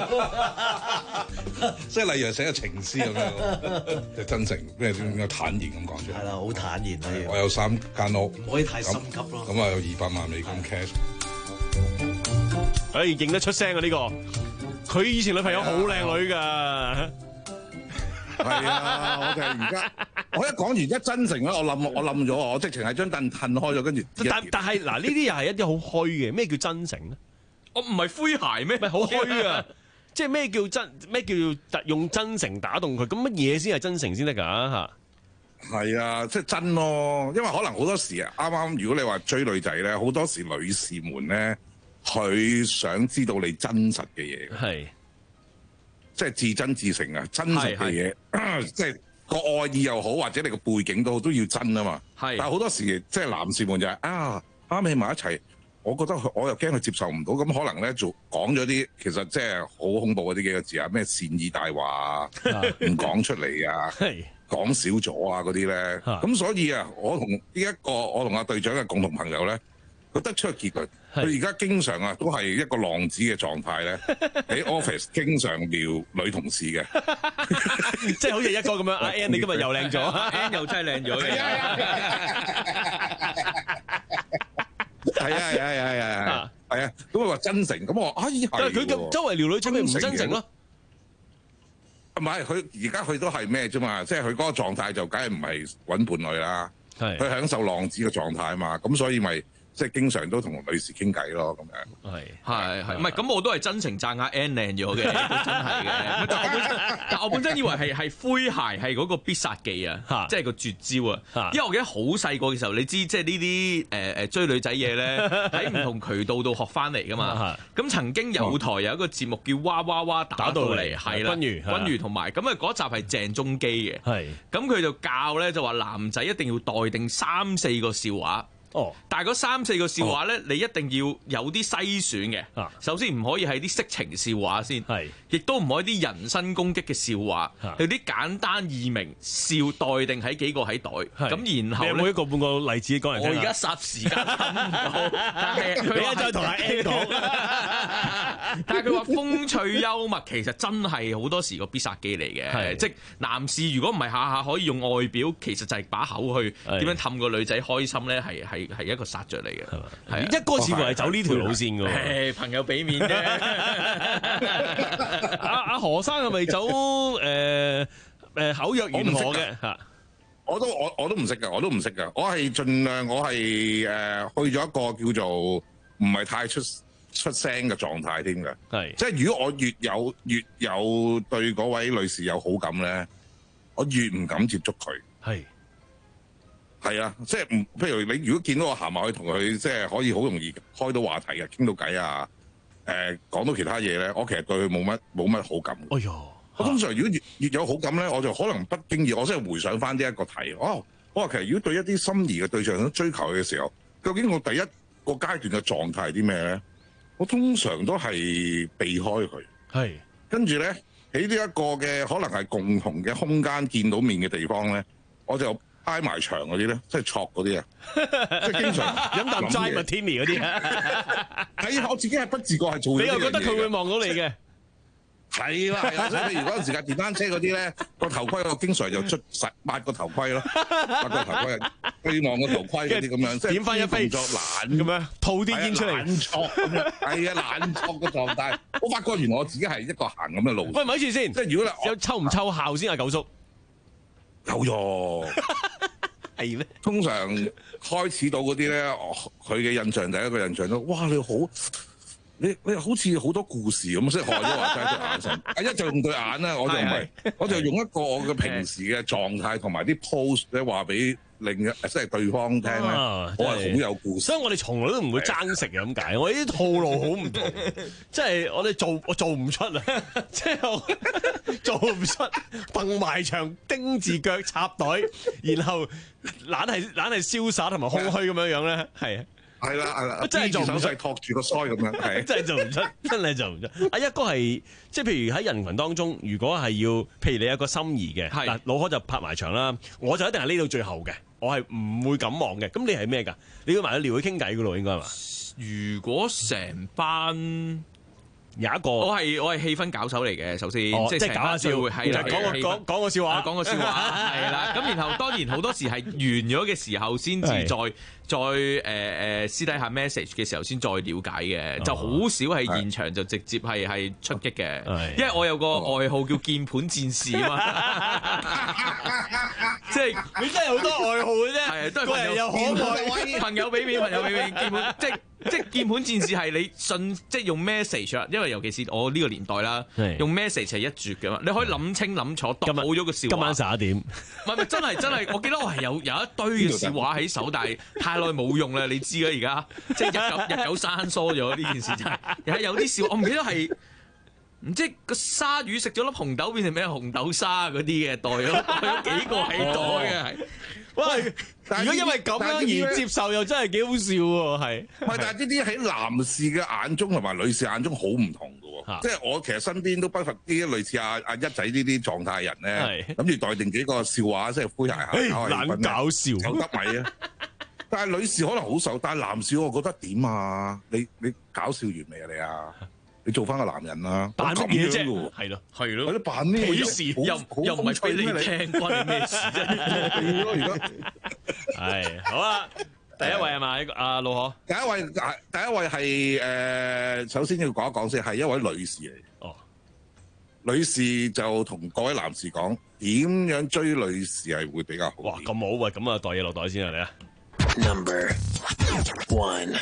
即係例如寫個情詩咁樣，即係真誠咩點解坦然咁講出嚟？ 係啦，好坦然啊！ 我有三間屋， 唔可以太心急咯。 咁啊有二百萬美金 cash， 誒認得出聲啊呢個。 佢以前女朋友好靚女㗎。 係啊，我哋而家我一講完一真誠咧，我冧我冧咗，我直情係張凳褪開咗，跟住。 但但係嗱，呢啲又係一啲好虛嘅。咩叫真誠咧？ 我唔係詼諧咩？ 唔係好虛啊！即係咩叫真？咩叫用真誠打動佢？咁乜嘢先係真誠先得㗎嚇？ 係啊，即係真咯，因為可能好多時啊，啱啱如果你話追女仔咧，好多時女士們咧，佢想知道你真實嘅嘢， 係即係至真至誠啊，真實嘅嘢，即係個愛意又好，或者你個背景都好，都要真啊嘛。係，但係好多時即係男士們就係、是、啊啱起埋一齊，我覺得佢我又驚佢接受唔到，咁可能咧做講咗啲其實即係好恐怖嗰啲幾個字啊，咩善意大話啊，唔講出嚟啊。講少咗啊嗰啲咧，咁所以啊，我同呢一個我同阿隊長嘅共同朋友咧，佢得出個結論，佢而家經常啊都係一個浪子嘅狀態咧，喺 office 經常撩女同事嘅， 即係好似一哥咁樣。阿 Ann 你今日又靚咗 ，Ann 又真係靚咗嘅， 係啊係啊係啊係啊係啊，咁佢話真誠，咁我話啊咦係，但係佢咁周圍撩女，做咩唔真誠咯？唔係佢而家佢都係咩啫嘛，即係佢嗰個狀態就梗係唔係揾伴侶啦，佢享受浪子嘅狀態啊嘛，咁所以咪即係經常都同女士傾偈咯，咁樣。係係係，唔係咁我都係真情讚下 Ann 靚咗嘅，真係嘅。但我本身但我本身以為係係詼諧係嗰個必殺技啊，即係個絕招啊。因為我記得好細個嘅時候，你知即係呢啲誒誒追女仔嘢咧，喺唔同渠道度學翻嚟噶嘛。咁曾經有台有一個節目叫哇哇哇打到嚟，係啦，君如君如同埋咁啊嗰集係鄭中基嘅，係咁佢就教咧就話男仔一定要待定三四個笑話。哦，但係嗰三四個笑話咧，哦、你一定要有啲篩選嘅。啊、首先唔可以係啲色情笑話先，係，亦都唔可以啲人身攻擊嘅笑話，係啲、啊、簡單易明笑待定喺幾個喺袋。咁然後咧，你有冇一個半個例子講嚟聽？我而家霎時間諗唔到，但係佢再同阿 A 講。但係佢話風趣幽默其實真係好多時個必殺技嚟嘅，即係男士如果唔係下下可以用外表，其實就係把口去點樣氹個女仔開心咧，係係。係一個殺着嚟嘅，係嘛？係一哥似乎係走呢條路線嘅喎。朋友俾面啫。阿阿何生係咪走誒誒口若懸河嘅嚇？我都我我都唔識㗎，我都唔識㗎。我係盡量我係誒去咗一個叫做唔係太出出聲嘅狀態添㗎。係，即係如果我越有越有對嗰位女士有好感咧，我越唔敢接觸佢。係。係啊，即係唔，譬如你如果見到我行埋去同佢，即係可以好容易開到話題嘅，傾到偈啊，誒、呃、講到其他嘢咧，我其實對佢冇乜冇乜好感。哎呦，我通常如果越越有好感咧，我就可能不經意，我真係回想翻呢一個題。哦，我話其實如果對一啲心儀嘅對象想追求佢嘅時候，究竟我第一個階段嘅狀態係啲咩咧？我通常都係避開佢。係，跟住咧喺呢一個嘅可能係共同嘅空間見到面嘅地方咧，我就挨埋牆嗰啲咧，即係戳嗰啲啊，即係經常飲啖 Dry Martini 嗰啲啊。係啊，我自己係不自覺係做。你又覺得佢會望到你嘅？係啦，係啦，所以譬如嗰陣時架電單車嗰啲咧，個頭盔我經常就出實抹個頭盔咯，抹個頭盔，對望個頭盔嗰啲咁樣，即係點翻一飛動作懶咁樣，吐啲煙出嚟，懶戳咁樣，係啊，懶戳嘅狀態。我發覺原來我自己係一個行咁嘅路。喂，咪住先，即係如果有抽唔抽效先啊，九叔？有喎，係咩？通常開始到嗰啲咧，佢嘅印象第一個印象都，哇！你好，你你好似好多故事咁，即係學咗話齋對眼神。啊，一就用對眼啦，我就唔係，我就用一個我嘅平時嘅狀態同埋啲 pose 咧話俾另一即係對方聽咧，我係好有故事。所以我哋從來都唔會爭食嘅咁解。我啲套路好唔同，即係我哋做我做唔出啊！即係我做唔出，蹦埋牆、丁字腳插袋，然後懶係懶係瀟灑同埋空虛咁樣樣咧，係啊。係啦，係啦，真係做唔出，托住個腮咁樣，係真係做唔出，真係做唔出。阿一哥係即係譬如喺人群當中，如果係要，譬如你有個心儀嘅，嗱老可就拍埋牆啦，我就一定係匿到最後嘅，我係唔會敢望嘅。咁你係咩㗎？你要埋去撩佢傾偈㗎咯，應該係嘛？如果成班有一個， 我係我係氣氛搞手嚟嘅，首先， 哦、 即係搞下笑，係啦，講個講講個笑話， 講個笑話，係啦。咁然後當然好多時係完咗嘅時候先至再再誒誒私底下 message 嘅時候先再了解嘅，哦、就好少係現場就直接係係出擊嘅，因為我有個外號叫鍵盤戰士啊嘛，即係你真係好多外號嘅啫， 係都係個人又可愛， 朋友俾面，朋友俾面，鍵盤即係。即係鍵盤戰士係你信，即係用 message 啊！因為尤其是我呢個年代啦，用 message 係一絕嘅嘛。你可以諗清諗楚，讀好咗個笑話。 今晚十一點， 唔係唔係真係真係，我記得我係有有一堆嘅笑話喺手，但係太耐冇用啦，你知啦而家，即係日久日久生疏咗呢件事就係、是。係有啲笑，我唔記得係唔知個鯊魚食咗粒紅豆變成咩紅豆沙嗰啲嘅，袋咗袋咗幾個喺袋嘅係。 喂，如果因為咁樣而接受，又真係幾好笑喎，係。 係，但係呢啲喺男士嘅眼中同埋女士眼中好唔同嘅喎。即係我其實身邊都不乏啲類似阿阿一仔呢啲狀態人咧，諗住待定幾個笑話，即係詼諧下， 懶搞笑， 有得米啊！但係女士可能好受，但係男士我覺得點啊？你你搞笑完未啊？你啊？你做翻個男人啦， 扮乜嘢啫？ 係咯，係咯， 係咯，扮咩嘢？事又又唔係俾你聽，關你咩事啫？ 而家係好啦，第一位係咪阿老可？ 第一位第一位係誒，首先要講一講先，係一位女士嚟。 哦， 女士就同各位男士講點樣追女士係會比較好。 哇，咁好喂，咁啊袋嘢落袋先啊，你啊。 Number one。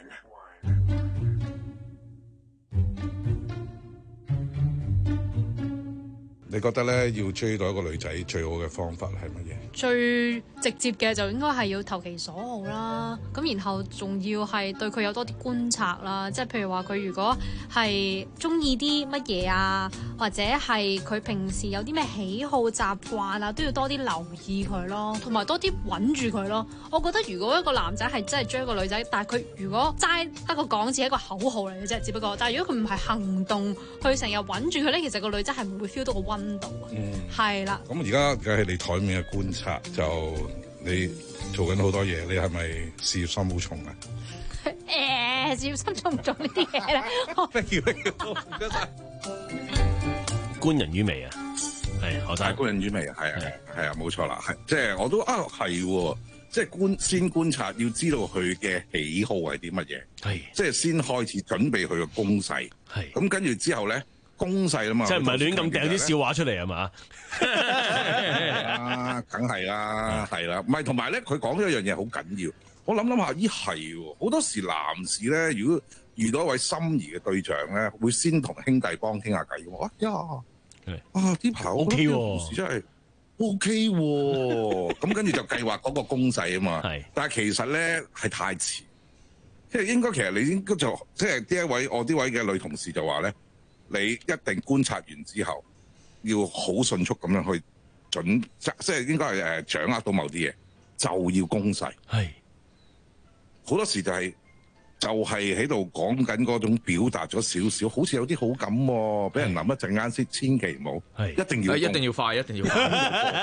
你覺得咧要追到一個女仔最好嘅方法係乜嘢？ 最直接嘅就應該係要投其所好啦，咁然後仲要係對佢有多啲觀察啦，即係譬如話佢如果係中意啲乜嘢啊，或者係佢平時有啲咩喜好習慣啊，都要多啲留意佢咯，同埋多啲揾住佢咯。我覺得如果一個男仔係真係追一個女仔，但係佢如果齋得個講字係一個口號嚟嘅啫，只不過，但係如果佢唔係行動去成日揾住佢咧，其實個女仔係唔會 feel 到個溫度啊。嗯，係啦。咁而家梗係你台面嘅觀察，就你做緊好多嘢，你係咪事業心好重啊？ 誒，事業心重唔重呢啲嘢咧？ 唔該晒。 觀人於微啊，係學晒觀人於微啊，係啊，係啊，冇錯啦，係即係我都啊係，即係觀先觀察，要知道佢嘅喜好係啲乜嘢，係即係先開始準備佢嘅攻勢，係咁跟住之後咧。攻勢啊嘛， 即係唔係亂咁掟啲笑話出嚟係嘛？ 啊，梗係啦，係啦，唔係同埋咧，佢講咗一樣嘢好緊要。我諗諗下，咦係喎，好多時男士咧，如果遇到一位心儀嘅對象咧，會先同兄弟幫傾下偈嘅。哇呀，啊呢排 O K 喎，真係 O K 喎。咁跟住就計劃嗰個攻勢啊嘛。係，但係其實咧係太遲，即係應該其實你應該就即係呢一位我呢位嘅女同事就話咧。你一定觀察完之後，要好迅速咁樣去準，即係應該係誒掌握到某啲嘢，就要攻勢。係好多時就係、是、就係喺度講緊嗰種表達咗少少，好似有啲好感喎、啊，俾人諗一陣間先，千祈唔好，係一定要， 一定要快，一定要快，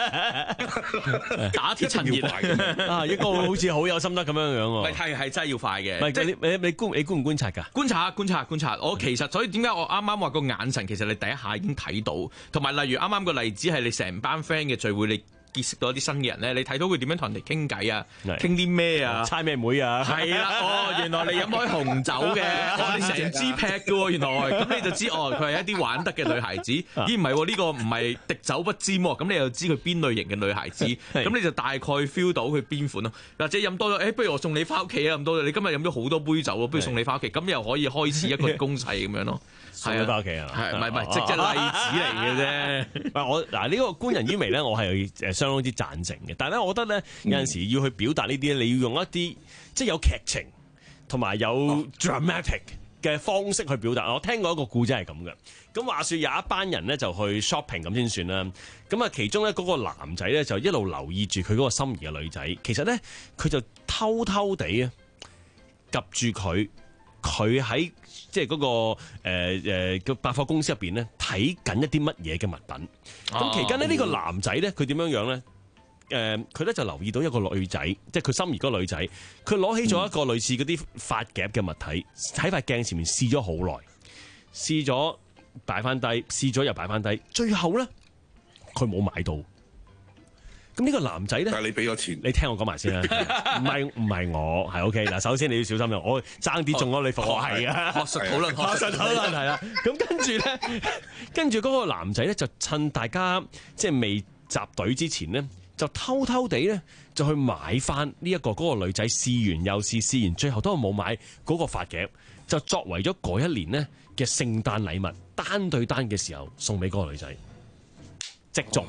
打鐵趁熱啊！一個好似好有心得咁樣樣喎， 係係真係要快嘅。 唔係你你你觀你觀唔觀察㗎？ 觀察觀察觀察，我其實所以點解我啱啱話個眼神，其實你第一下已經睇到，同埋例如啱啱個例子係你成班 friend 嘅聚會，你結識到一啲新嘅人咧，你睇到佢點樣同人哋傾偈啊，傾啲咩啊， 猜咩妹啊？ 係啦，哦，原來你飲開紅酒嘅，哦，你成支劈嘅喎，原來咁你就知哦，佢係一啲玩得嘅女孩子。咦，唔係喎，呢個唔係滴酒不沾喎，咁你又知佢邊類型嘅女孩子，咁你就大概 feel 到佢邊款咯。或者飲多咗，誒，不如我送你翻屋企啊，咁多，你今日飲咗好多杯酒喎，不如送你翻屋企，咁又可以開始一個攻勢咁樣咯。 送你翻屋企啊？ 係，唔係唔係，即係例子嚟嘅啫。 我嗱呢個觀人於微咧，我係誒相當之贊成嘅。但係咧，我覺得咧有陣時要去表達呢啲咧，你要用一啲即係有劇情同埋有 dramatic 嘅方式去表達。我聽過一個故仔係咁嘅。咁話說有一班人咧就去 shopping 咁先算啦。咁啊，其中咧嗰個男仔咧就一路留意住佢嗰個心儀嘅女仔。其實咧佢就偷偷地啊及住佢。佢喺即係嗰個誒誒嘅百貨公司入邊咧睇緊一啲乜嘢嘅物品。咁、哦、期間咧呢、呢個男仔咧佢點樣樣咧？誒佢咧就留意到一個女仔，即係佢心儀嗰個女仔，佢攞起咗一個類似嗰啲髮夾嘅物體喺塊鏡前面試咗好耐， 試咗擺翻低，試咗又擺翻低，最後咧佢冇買到。咁呢個男仔咧， 但係你俾咗錢， 你聽我講埋先啦。唔係唔係我係 OK 嗱，首先你要小心啦，我爭啲中咗你伏，我係啊， 學術討論， 學術討論係啦。咁跟住咧，跟住嗰個男仔咧就趁大家即係未集隊之前咧，就偷偷地咧就去買翻呢一個嗰個女仔試完又試，試完最後都係冇買嗰個髮夾，就作為咗嗰一年咧嘅聖誕禮物，單對單嘅時候送俾嗰個女仔，即中。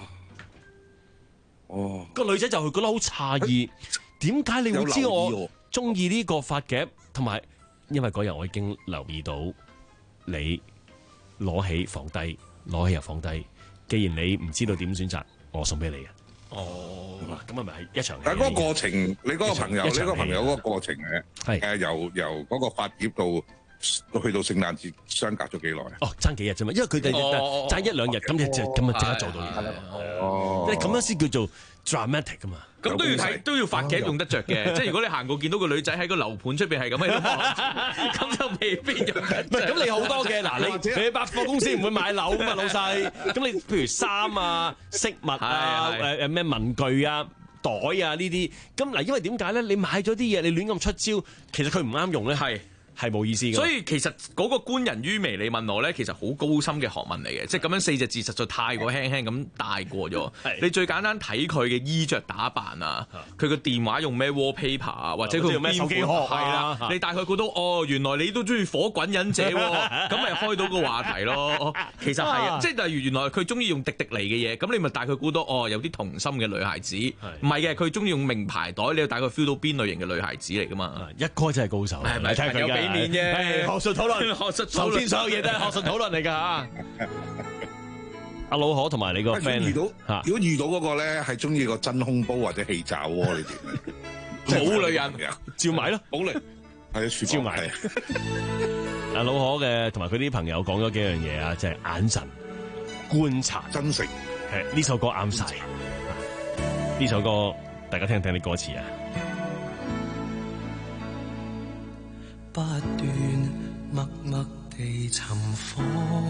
哦， 個女仔就係覺得好詫異，點解你會知我中意呢個髮夾？同埋因為嗰日我已經留意到你攞起放低，攞起又放低。既然你唔知道點選擇，我送俾你嘅。哦，咁係咪係一場戲？ 但係嗰個過程，你嗰個朋友，你嗰個朋友嗰個過程嘅， 係誒由由嗰個髮夾到。去到聖誕節相隔咗幾耐？ 哦，爭幾日啫嘛，因為佢哋爭一兩日，咁就咁啊即刻做到嘢。哦，即係咁樣先叫做 dramatic 噶嘛。 咁都要睇，都要髮夾用得着嘅。即係如果你行過見到個女仔喺個樓盤出邊係咁喺度望，咁就未必用得着。 唔係，咁你好多嘅嗱，你你百貨公司唔會買樓嘛，老細。咁你譬如衫啊、飾物啊、誒誒咩文具啊、袋啊呢啲，咁嗱，因為點解咧？你買咗啲嘢，你亂咁出招，其實佢唔啱用咧。係。係冇意思嘅， 所以其實嗰個觀人於微，你問我咧，其實好高深嘅學問嚟嘅，即係咁樣四隻字實在太過輕輕咁帶過咗。你最簡單睇佢嘅衣着打扮啊，佢個電話用咩 wallpaper 啊，或者佢用咩手機殼係啦，你大概估到哦，原來你都中意火滾忍者喎，咁咪開到個話題咯。其實係啊，即係例如原來佢中意用迪迪尼嘅嘢，咁你咪大概估到哦，有啲童心嘅女孩子。唔係嘅，佢中意用名牌袋，你就大概 feel 到邊類型嘅女孩子嚟噶嘛。 一哥真係高手，係咪睇佢嘅？面啫，學術討論，學術頭先所有嘢都係學術討論嚟㗎嚇。阿老可同埋你個 friend 遇到，如果遇到嗰個咧係中意個真空煲或者氣炸鍋，你點？ 冇女人， 照買咯， 冇嚟，係照買。阿老可嘅同埋佢啲朋友講咗幾樣嘢啊，即係眼神、觀察、 真誠。 係呢首歌啱晒。呢首歌大家聽唔聽啲歌詞啊？ 不斷默默地尋訪，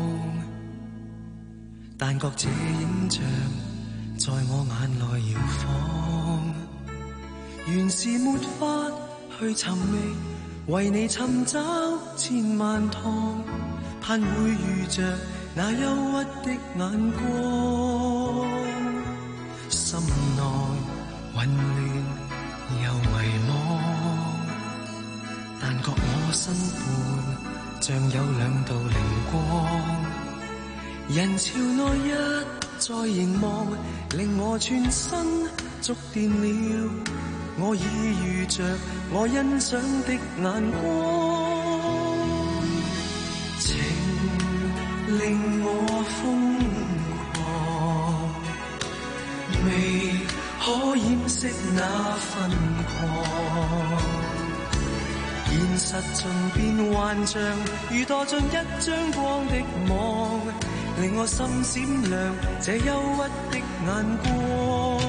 但覺這影像在我眼內搖晃，原是沒法去尋覓，為你尋找千萬趟，盼會遇着那憂鬱的眼光，心內混亂又迷茫，但覺我身畔像有兩道靈光，人潮內一再凝望，令我全身觸電了，我已遇着我欣賞的眼光，情令我瘋狂，未可掩飾那份狂，現實盡變幻象，如墮進一張光的網，令我心閃亮這憂鬱的眼光，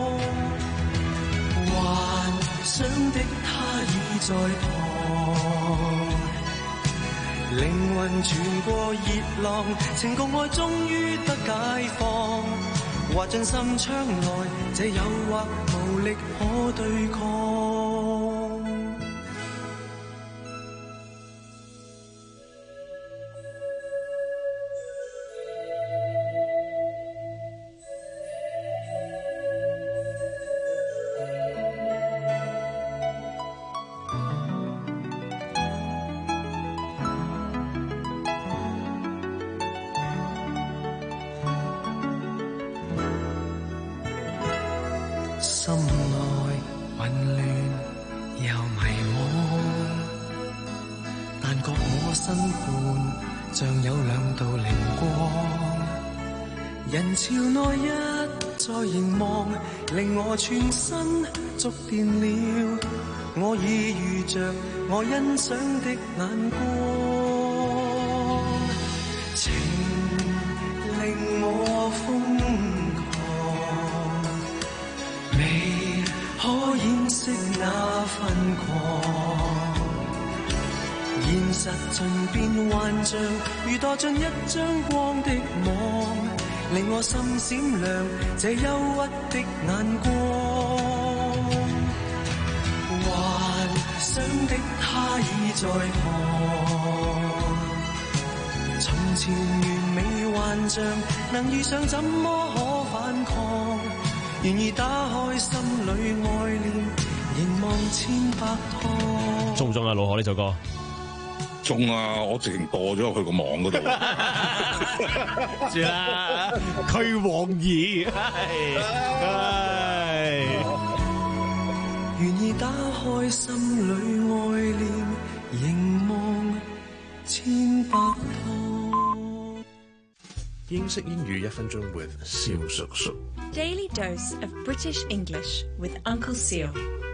幻想的他已在旁，靈魂穿過熱浪，情共愛終於得解放，滑進心窗內，這誘惑無力可對抗。心內混亂又迷惘，但覺我身畔像有兩道靈光，人潮內一再凝望，令我全身觸電了，我已遇着我欣賞的眼光，情令我瘋可掩飾那份狂，現實實盡變幻象，如墮進一張光的網，令我心閃亮這憂鬱的眼光。幻想的他已在旁，從前完美幻象能遇上怎麼可反抗，願意打開心裏愛戀，凝望千百趟。 中唔中啊？老何呢首歌中啊！我直情墮咗入去個網嗰度。 算啦，驅往兒，唉， 願意打開心裏愛戀，凝望千百趟。 英式英語一分鐘 with 蕭叔叔。 Daily dose of British English with Uncle Seal。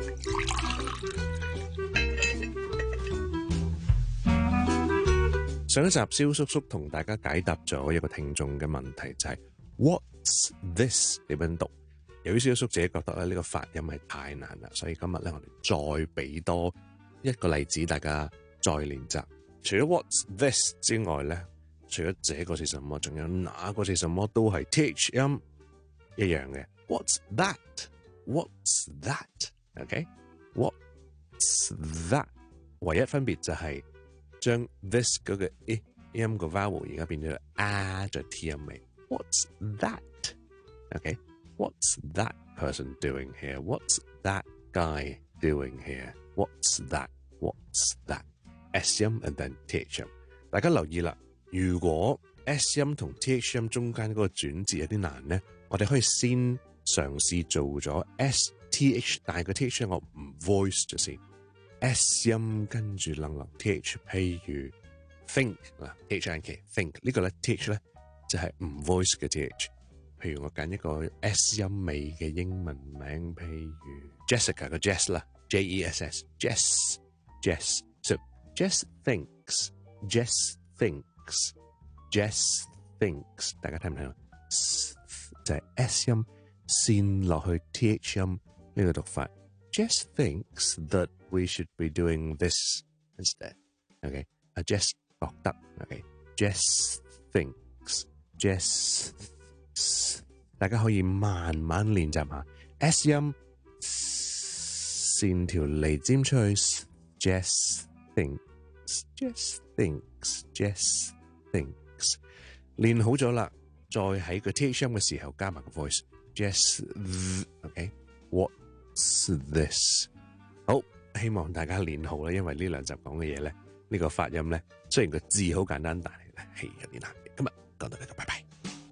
上一集蕭叔叔同大家解答咗一個聽眾嘅問題，就係、是、What's this 點樣讀？由於蕭叔叔自己覺得咧呢個發音係太難啦，所以今日咧我哋再俾多一個例子，大家再練習。除咗 What's this 之外咧，除咗這個是什麼，仲有那個是什麼都係 th 音一樣嘅。What's that？What's that？OK？What's that？唯一分別就係、是。將 this 嗰個 e 音個 vowel 而家變咗啊，再 t 音尾。What's that? Okay, what's that person doing here? What's that guy doing here? What's that? What's that? S 音 and then th 音。大家留意啦，如果 S 音同 th 音中間嗰個轉字有啲難咧，我哋可以先嘗試做咗 s th， 但係個 th 音我唔 voice 咗先。S 音跟住冷冷 th， 譬如 think 嗱 h i n k think 呢個咧 th 咧就係唔 voice 嘅 th。譬如我揀一個 S 音尾嘅英文名，譬如 Jessica 個 Jess 啦 ，J E S S Jess Jess so Jess thinks Jess thinks Jess thinks 大家聽唔聽啊？就係 S 音線落去 th 音呢個讀法。Jess thinks that we should be doing this instead. Okay, I just 覺得 Okay, Jess thinks. Jess， 大家可以慢慢練習下 S 音線條脷尖出去。Jess thinks, Jess thinks, Jess thinks。練好咗啦，再喺個 th 音嘅時候加埋個 voice。Jess, okay, what's this？ 好，希望大家練好啦，因為呢兩集講嘅嘢咧，呢、呢個發音咧，雖然個字好簡單，但係咧係有啲難嘅。今日講到呢度，拜拜。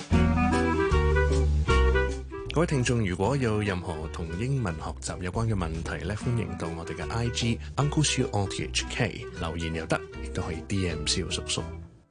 各位聽眾，如果有任何同英文學習有關嘅問題咧，歡迎到我哋嘅 I G Uncle Siu O T H K 留言又得，亦都可以 D M 蕭叔叔。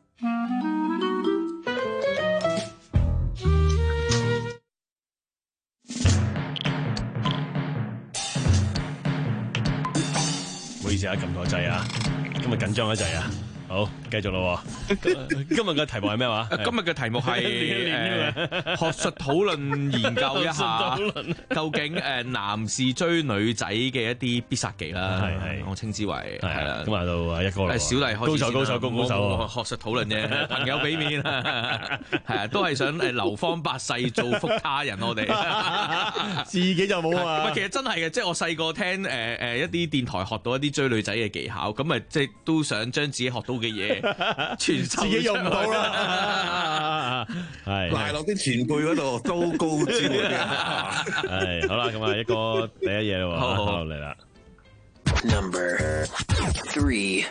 唔好意思啊，撳錯掣啊，今日緊張一陣啊。好，繼續咯。今日嘅題目係咩話？ 今日嘅題目係學術討論，研究一下究竟誒男士追女仔嘅一啲必殺技啦。係係，我稱之為係啦。 咁啊到啊一哥啦， 小麗開始高手高手高高手， 學術討論啫，朋友俾面啊，係啊，都係想誒流芳百世，造福他人。我哋自己就冇啊。 其實真係嘅，即係我細個聽誒誒一啲電台學到一啲追女仔嘅技巧，咁啊即係都想將自己學到嘅嘢傳授，自己用唔到啦，係賴落啲前輩嗰度都高招嘅。 係好啦，咁啊一個第一嘢咯，好好嚟啦。 Number three，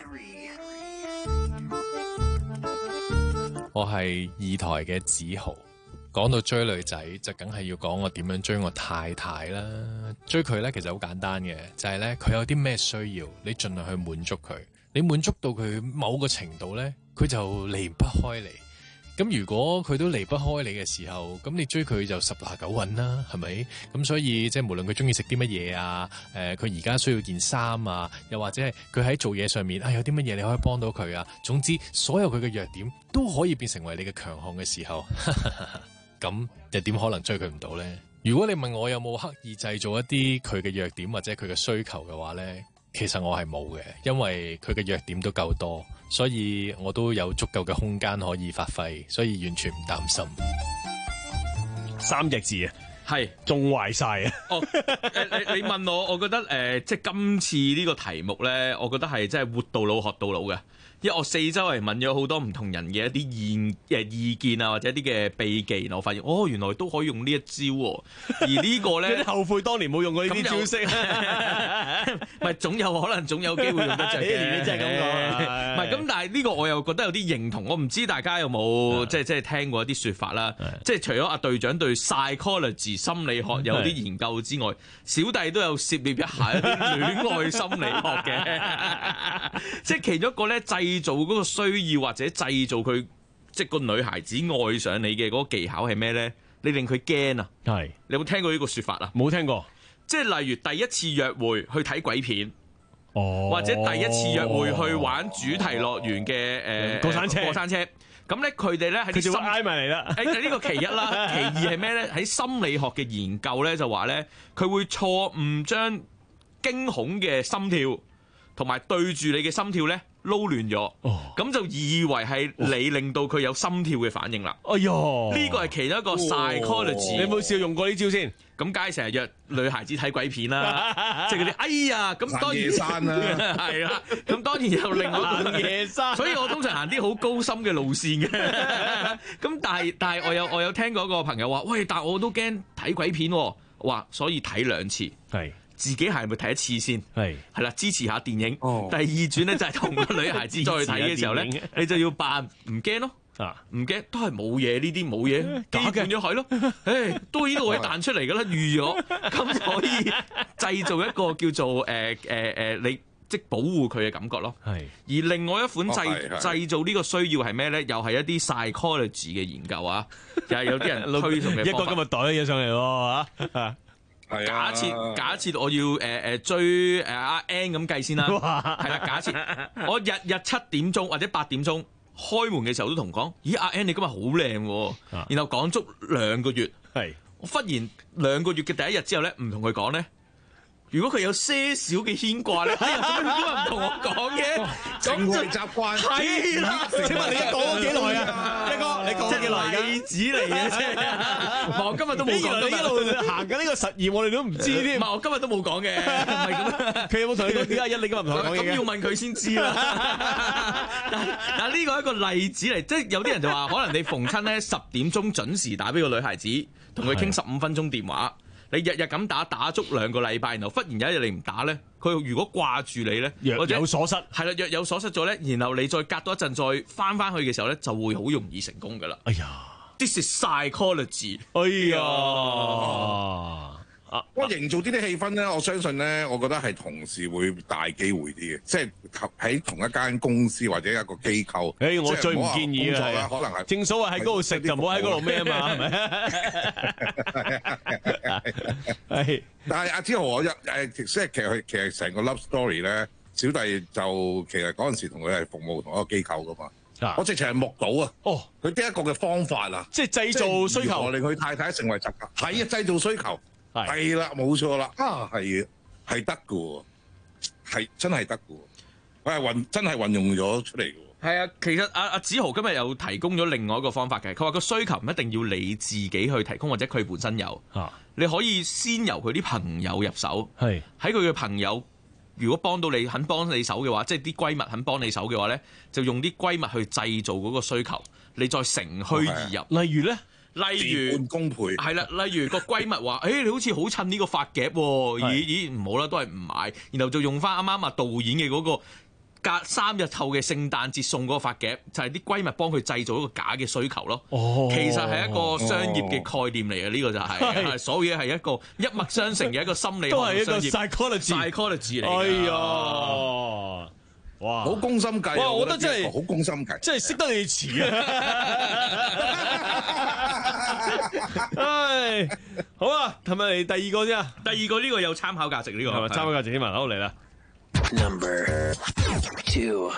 我係二台嘅子豪。講到追女仔，就梗係要講我點樣追我太太啦。追佢咧，其實好簡單嘅，就係咧佢有啲咩需要，你盡量去滿足佢。你滿足到佢某個程度咧，佢就離不開你。咁如果佢都離不開你嘅時候，咁你追佢就十拿九穩啦，係咪？咁所以即係無論佢中意食啲乜嘢啊，誒佢而家需要件衫啊，又或者係佢喺做嘢上面啊有啲乜嘢你可以幫到佢啊。總之所有佢嘅弱點都可以變成為你嘅強項嘅時候，咁又點可能追佢唔到呢？如果你問我有冇刻意製造一啲佢嘅弱點或者佢嘅需求嘅話呢， 其實我係冇嘅，因為佢嘅弱點都夠多，所以我都有足夠嘅空間可以發揮，所以完全唔擔心。 三隻字啊， 係仲壞晒啊！ 哦，誒你你問我，我覺得誒、呃，即係今次呢個題目咧，我覺得係真係活到老學到老嘅。因為我四周圍問咗好多唔同人嘅一啲意誒意見啊，或者一啲嘅秘技，然後我發現哦，原來都可以用呢一招喎。而呢個咧， 後悔當年冇用過呢啲招式， 唔係總有可能總有機會用得着嘅。 你真係咁講， 唔係咁，但係呢個我又覺得有啲認同。我唔知大家有冇即係即係聽過一啲説法啦。即係除咗阿隊長對 psychology 心理學有啲研究之外，小弟都有涉獵一下一啲戀愛心理學嘅。即係其中一個咧，製造嗰個需要或者製造佢即係個女孩子愛上你嘅嗰個技巧係咩咧？你令佢驚啊！ 係你有冇聽過呢個説法啊？ 冇聽過。 即係例如第一次約會去睇鬼片， 哦， 或者第一次約會去玩主題樂園嘅誒過山車， 過山車。咁咧佢哋咧喺啲心挨埋嚟啦。 誒呢個其一啦，其二係咩咧？喺心理學嘅研究咧就話咧，佢會錯誤將驚恐嘅心跳同埋對住你嘅心跳咧撈亂咗，咁、哦、就以為係你令到佢有心跳嘅反應啦。 哎喲， 呢個係其中一個 psychology。 你有冇試過用過呢招先？ 咁梗係成日約女孩子睇鬼片啦，即係嗰啲哎呀，咁當然山啦， 係啦，咁當然有另外行夜山， 所以我通常行啲好高深嘅路線嘅。咁但係但係我有我有聽過一個朋友話，喂，但係我都驚睇鬼片喎，話所以睇兩次。 係。 自己係咪睇一次先？ 係係啦，支持下電影。 哦、 第二轉咧就係同個女孩子再去睇嘅時候咧，你就要扮唔驚咯。啊，唔驚都係冇嘢，呢啲冇嘢，基本咗係咯。誒，都呢度會彈出嚟㗎啦，預咗，咁可以製造一個叫做誒誒誒，你即保護佢嘅感覺咯。係。而另外一款製、哦、製造呢個需要係咩咧？又係一啲 psychology 嘅研究啊，又係有啲人推崇嘅一個今日袋咗嘢上嚟喎嚇。 假設假設我要誒誒、呃、追誒阿 N 咁計先啦，係啦，假設我日日七點鐘或者八點鐘開門嘅時候都同講，咦阿 N 你今日好靚喎，然後講足兩個月，係我忽然兩個月嘅第一日之後咧，唔同佢講咧。如果佢有些少嘅牽掛咧，哎呀，做咩佢今日唔同我講嘅？ 成為習慣係啦。 請問你講咗幾耐啊？一哥，你講咗幾耐而家？ 例子嚟嘅啫。我今日都冇講。 你一路行緊呢個實驗，我哋都唔知添。 唔係，我今日都冇講嘅，唔係咁。 佢有冇同你講點解一你今日唔同我講嘅？ 咁要問佢先知啦。嗱，呢個係一個例子嚟，即係有啲人就話，可能你逢親咧十點鐘準時打俾個女孩子，同佢傾十五分鐘電話。你日日咁打打足兩個禮拜，然後忽然有一日你唔打咧，佢如果掛住你咧， 若有所失， 係啦，若有所失咗咧，然後你再隔多一陣再翻翻去嘅時候咧，就會好容易成功噶啦。 哎呀 ，This is psychology。 哎呀， 啊，我營造呢啲氣氛咧，我相信咧，我覺得係同事會大機會啲嘅，即係喺同一間公司或者一個機構。 誒，我最唔建議啊，可能係正所謂喺嗰度食就唔好喺嗰度咩啊嘛，係咪？係。 但係阿子豪，我一誒即係其實其實成個 love story 咧，小弟就其實嗰陣時同佢係服務同一個機構噶嘛。啊、我直情係目睹啊！哦，佢第一個嘅方法啊， 即係製造需求， 令佢太太成為習慣。係啊，製造需求。係啦，冇錯啦，啊係係得嘅喎，係真係得嘅喎，佢係運真係運用咗出嚟嘅喎。 係啊，其實阿阿子豪今日有提供咗另外一個方法嘅，佢話個需求唔一定要你自己去提供，或者佢本身有，啊、你可以先由佢啲朋友入手，係喺佢嘅朋友如果幫到你肯幫你手嘅話，即係啲閨蜜肯幫你手嘅話咧，就用啲閨蜜去製造嗰個需求，你再乘虛而入。 哦、例如咧？ 例如半功倍係啦，例如個閨蜜話，誒、欸、你好似好襯呢個髮夾喎，咦咦唔好啦，都係唔買，然後就用翻啱啱啊導演嘅嗰個隔三日後嘅聖誕節送嗰個髮夾，就係啲閨蜜幫佢製造一個假嘅需求咯。哦，其實係一個商業嘅概念嚟嘅，呢、這個就係、是，所以係一個一脈相承嘅一個心理學， 都係一個 psychology psychology 嚟嘅。 哎呀！哇！ 好攻心計， 哇！我覺得真係好攻心計， 真係識得你詞啊！唉，好啊，係咪嚟第二個先啊？ 第二個呢個有參考價值，呢、這個係咪參考價值添啊？好嚟啦 ，Number two，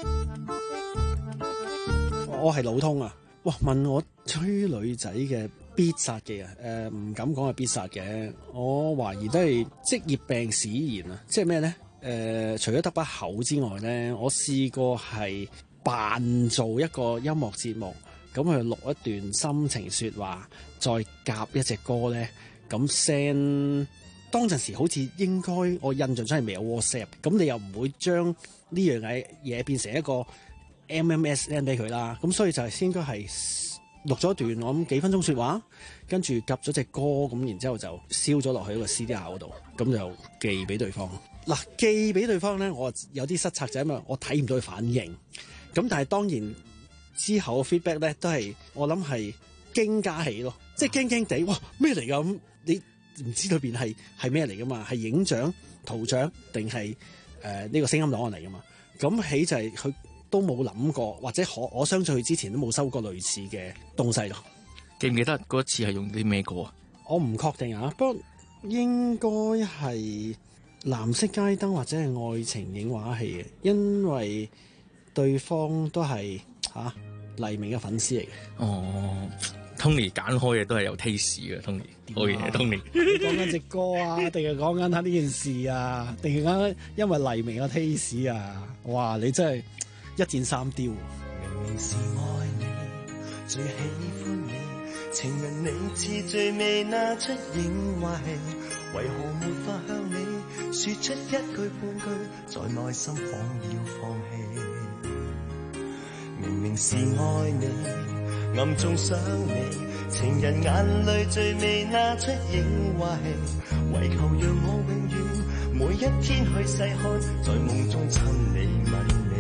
我係老通啊！哇，問我追女仔嘅必殺嘅啊，誒、呃、唔敢講係必殺嘅，我懷疑都係職業病使然啊！即係咩咧？誒、呃，除咗得把口之外咧，我試過係扮做一個音樂節目，咁去錄一段心情説話，再夾一隻歌咧，咁 send 當陣時好似應該我印象中係未有 WhatsApp，咁你又唔會將呢樣嘢嘢變成一個 M M S send 俾佢啦，咁所以就係應該係。錄咗一段我諗幾分鐘説話，跟住夾咗隻歌，咁然之後就燒咗落去一個 C D 嗰度，咁就寄俾對方。嗱，寄俾對方咧，我有啲失策就係因為我睇唔到佢反應。咁但係當然之後 feedback 咧都係我諗係驚加起咯，即係驚驚地，哇咩嚟㗎？咁你唔知裏邊係係咩嚟㗎嘛？係影像、圖像定係誒呢個聲音檔案嚟㗎嘛？咁起就係佢。都冇諗過，或者可我相信佢之前都冇收過類似嘅東西咯。 記唔記得嗰次係用啲咩歌啊？ 我唔確定啊，不過應該係藍色街燈或者係愛情影畫戲嘅，因為對方都係嚇、啊、黎明嘅粉絲嚟嘅。 哦 ，Tony 揀開嘅都係有 taste 嘅 Tony， 好嘢 Tony。 你講緊隻歌啊，定係講緊下呢件事啊？定係講緊因為黎明嘅 taste 啊？哇！你真係〜一箭三雕。 明明是愛你，最喜歡你，情人你似最未拿出影壞氣，為何沒法向你說出一句半句，在內心仿要放棄。明明是愛你，暗中想你，情人眼淚最未拿出影壞氣，為求讓我永遠每一天去細看，在夢中親你吻你。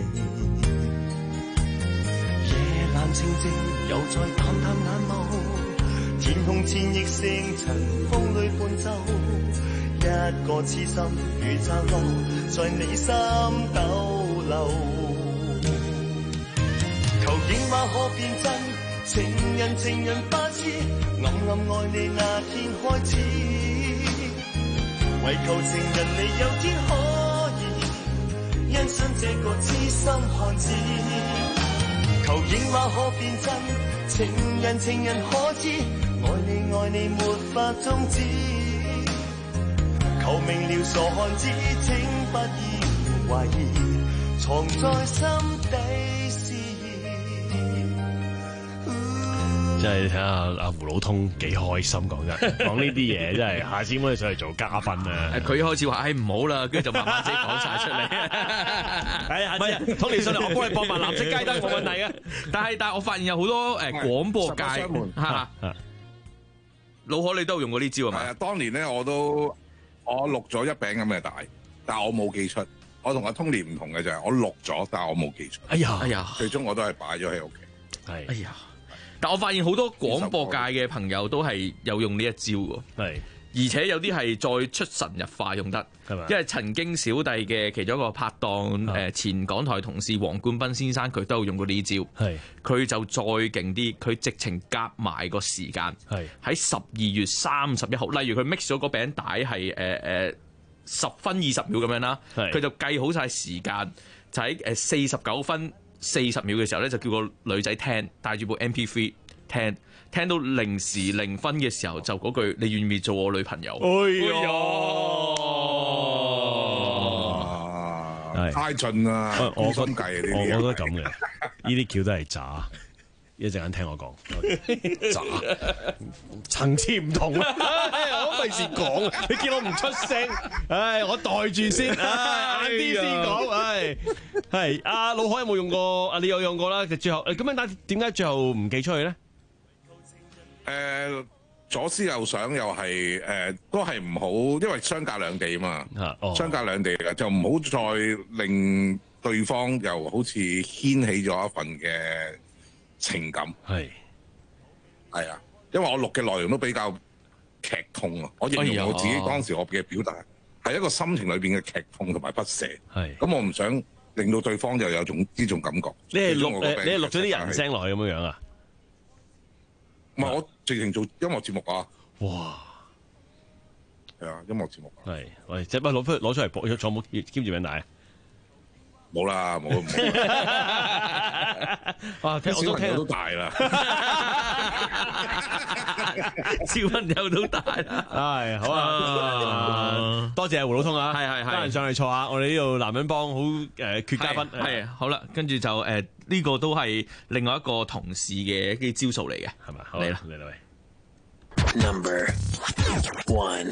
淡清靜，又再淡淡眼眸，天空前亦星塵，風裏伴奏，一個痴心如驟落，在你心逗留。求影畫可變真，情人情人不知，暗暗愛你那天開始，為求情人你有天可以欣賞這個痴心漢子。求影畫可變真，情人情人可知，愛你愛你沒法終止。求明了傻漢子，請不要懷疑，藏在心底思意。 真係睇下阿胡老通幾開心講真，講呢啲嘢真係，下次我哋上嚟做嘉賓啊！ 佢一開始話：唉唔好啦，跟住就慢慢自己講晒出嚟。 係啊，係啊，通你上嚟，我幫你播埋藍色街燈冇問題嘅。 但係但係，我發現有好多誒廣播界嚇，老可你都有用過呢招啊嘛？ 係啊，當年咧我都我錄咗一餅咁嘅帶，但係我冇寄出。我同阿 Tony 唔同嘅就係我錄咗，但係我冇寄出。 哎呀，哎呀， 最終我都係擺咗喺屋企。 係， 哎呀。但我發現好多廣播界嘅朋友都係有用呢一招喎， 係， 而且有啲係再出神入化用得，係咪？因為曾經小弟嘅其中一個拍檔，誒、啊、前港台同事黃冠斌先生，佢都有用過呢招，係，佢就再勁啲，佢直情夾埋個時間，係喺十二月三十一號，例如佢 mix 咗個餅帶係誒誒十分二十秒咁樣啦，佢就計好晒時間，就喺誒四十九分四十秒嘅時候咧，就叫個女仔聽，帶住部 M P 三 聽，聽到零時零分嘅時候，就嗰句你願唔願意做我女朋友？ 哎呀，太盡啦！ 我心計啊，呢啲我覺得咁嘅，呢啲橋都係渣。一陣間聽我講，渣層次唔同啊！我費事講，你見我唔出聲，唉，我袋住先，唉，晏啲先講，唉，係阿老海有冇用過？啊，你有用過啦。最後咁樣，但點解最後唔寄出去咧？ 誒，左思右想又係誒，都係唔好，因為相隔兩地嘛，相隔兩地嘅就唔好再令對方又好似掀起咗一份嘅情感。係係啊，因為我錄嘅內容都比較劇痛啊，我形容我自己當時我嘅表達係一個心情裏邊嘅劇痛同埋不捨。係咁，我唔想令到對方又有種呢種感覺。 你係錄誒，你係錄咗啲人聲落去咁樣樣啊？ 唔係，我直情做音樂節目啊！ 哇， 係啊，音樂節目。 係，喂，即係乜攞出攞出嚟播，仲有冇 keep 住名帶？ 冇啦，冇冇。 哇！聽我都聽都大啦， 小朋友都大啦。 係好啊！多謝胡老通啊， 係係係， 得閒上嚟坐下。我哋呢度男人幫好誒缺嘉賓。 係好啦，跟住就誒呢個都係另外一個同事嘅一啲招數嚟嘅， 係咪？ 嚟啦嚟啦喂！ Number one，